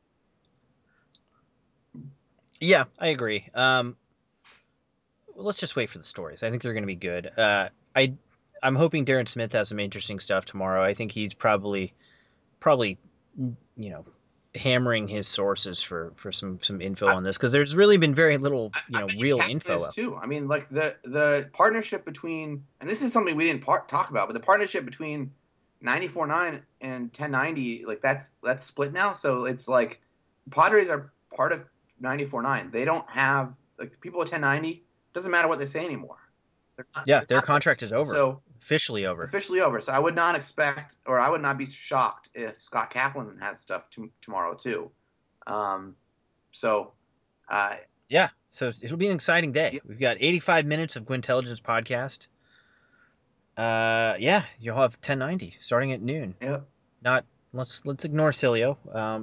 Yeah, I agree. Let's just wait for the stories. I think they're going to be good. I I'm hoping Darren Smith has some interesting stuff tomorrow. I think he's probably you know hammering his sources for some info I, on this, because there's really been very little I bet you real Kaplan info is out. too. I mean, like the partnership between, and this is something we didn't talk about, but the partnership between 94.9 and 1090, like that's split now. So it's like Padres are part of 94.9. They don't have like the people at 1090. Doesn't matter what they say anymore. Yeah, They're their not part of the contract is team. over, So officially over. officially over. So I would not expect, or I would not be shocked if Scott Kaplan has stuff tomorrow too. Um, so uh, Yeah, so it'll be an exciting day. yeah, We've got 85 minutes of Gwintelligence podcast. Yeah, you'll have 1090 starting at noon. yeah. Not let's ignore Cilio,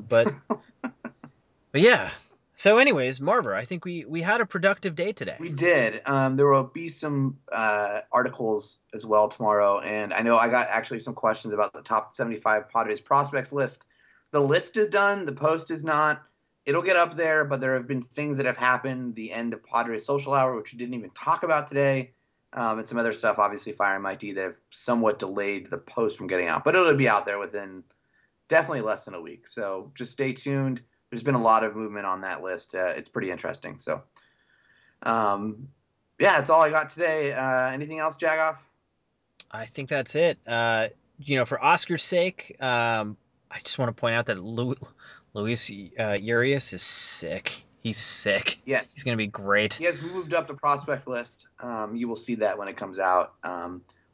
but yeah. So, anyways, Marver, I think we had a productive day today. We did. There will be some articles as well tomorrow, and I know I got actually some questions about the top 75 Padres prospects list. The list is done. The post is not. It'll get up there, but there have been things that have happened. The end of Padres social hour, which we didn't even talk about today, and some other stuff, obviously Fire and Mighty, that have somewhat delayed the post from getting out. But it'll be out there within definitely less than a week. So just stay tuned. There's been a lot of movement on that list. It's pretty interesting. So. Um, yeah, that's all I got today. Anything else, Jagoff? I think that's it. For Oscar's sake, I just want to point out that Luis Urias is sick. He's sick. He's Yes, gonna be great. he has moved up the prospect list. You will see that when it comes out.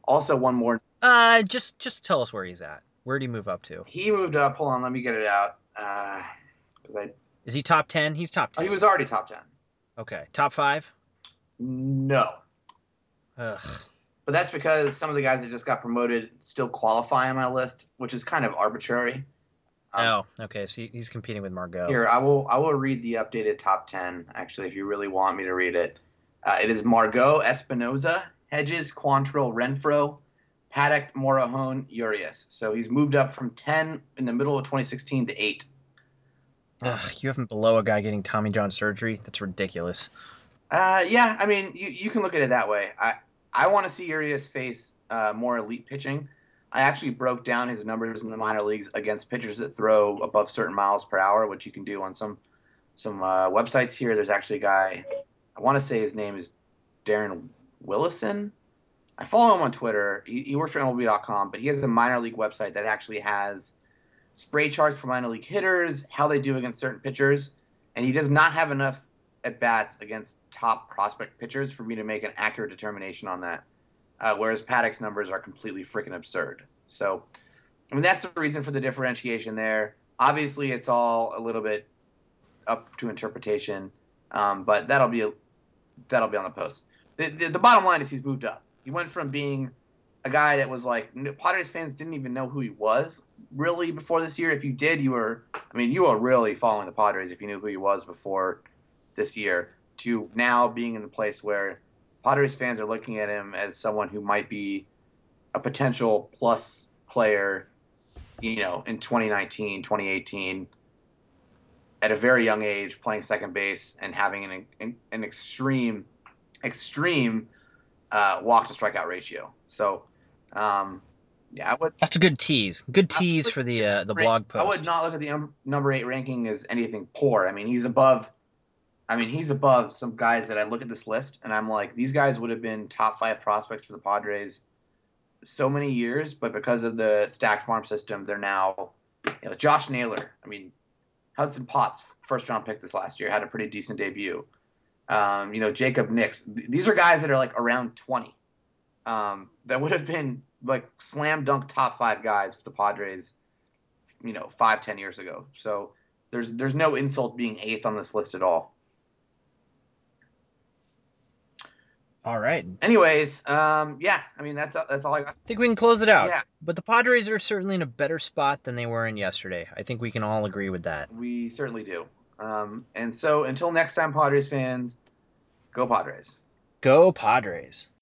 Also, one more. Just tell us where he's at. Where did he move up to? He moved up. Hold on, let me get it out. 'Cause Is he top 10? He's top he 10. was already top 10. Okay, top 5. No, Ugh. but that's because some of the guys that just got promoted still qualify on my list, which is kind of arbitrary. Um, Oh, okay. So he's competing with Margot. Here, I will read the updated top 10. Actually, if you really want me to read it, it is Margot, Espinoza, Hedges, Quantrill, Renfro, Paddock, Morahone, Urias. So he's moved up from 10 in the middle of 2016 to 8. Um, Ugh, you have him below a guy getting Tommy John surgery? That's ridiculous. yeah, I mean, you can look at it that way. I want to see Urias face more elite pitching. I actually broke down his numbers in the minor leagues against pitchers that throw above certain miles per hour, which you can do on some websites here. There's actually a guy, I want to say his name is Darren Willison. I follow him on Twitter. He works for MLB.com, but he has a minor league website that actually has spray charts for minor league hitters, how they do against certain pitchers, and he does not have enough at bats against top prospect pitchers for me to make an accurate determination on that. Whereas Paddock's numbers are completely freaking absurd. So, I mean, that's the reason for the differentiation there. Obviously, it's all a little bit up to interpretation, but that'll be on the post. The bottom line is he's moved up. He went from being a guy that was like Padres fans didn't even know who he was really before this year. If you did, you were really following the Padres if you knew who he was before this year. To now being in the place where Padres fans are looking at him as someone who might be a potential plus player, in 2019, 2018, at a very young age, playing second base and having an extreme walk to strikeout ratio. So, yeah, That's a good tease. Good I tease would for look at the the blog I would post. not look at the number 8 ranking as anything poor. I mean, he's above. I mean, he's above some guys that I look at this list and I'm like, these guys would have been top 5 prospects for the Padres so many years, but because of the stacked farm system, they're now, Josh Naylor. I mean, Hudson Potts, first round pick this last year, had a pretty decent debut. Jacob Nix. These are guys that are like around 20. That would have been like slam dunk top 5 guys for the Padres, 5-10 years ago. So there's no insult being eighth on this list at all. All right. Anyways, yeah, I mean that's all I got. I think we can close it out. Yeah, But the Padres are certainly in a better spot than they were in yesterday. I think we can all agree with that. we certainly do. And so until next time, Padres fans, go Padres. Go Padres.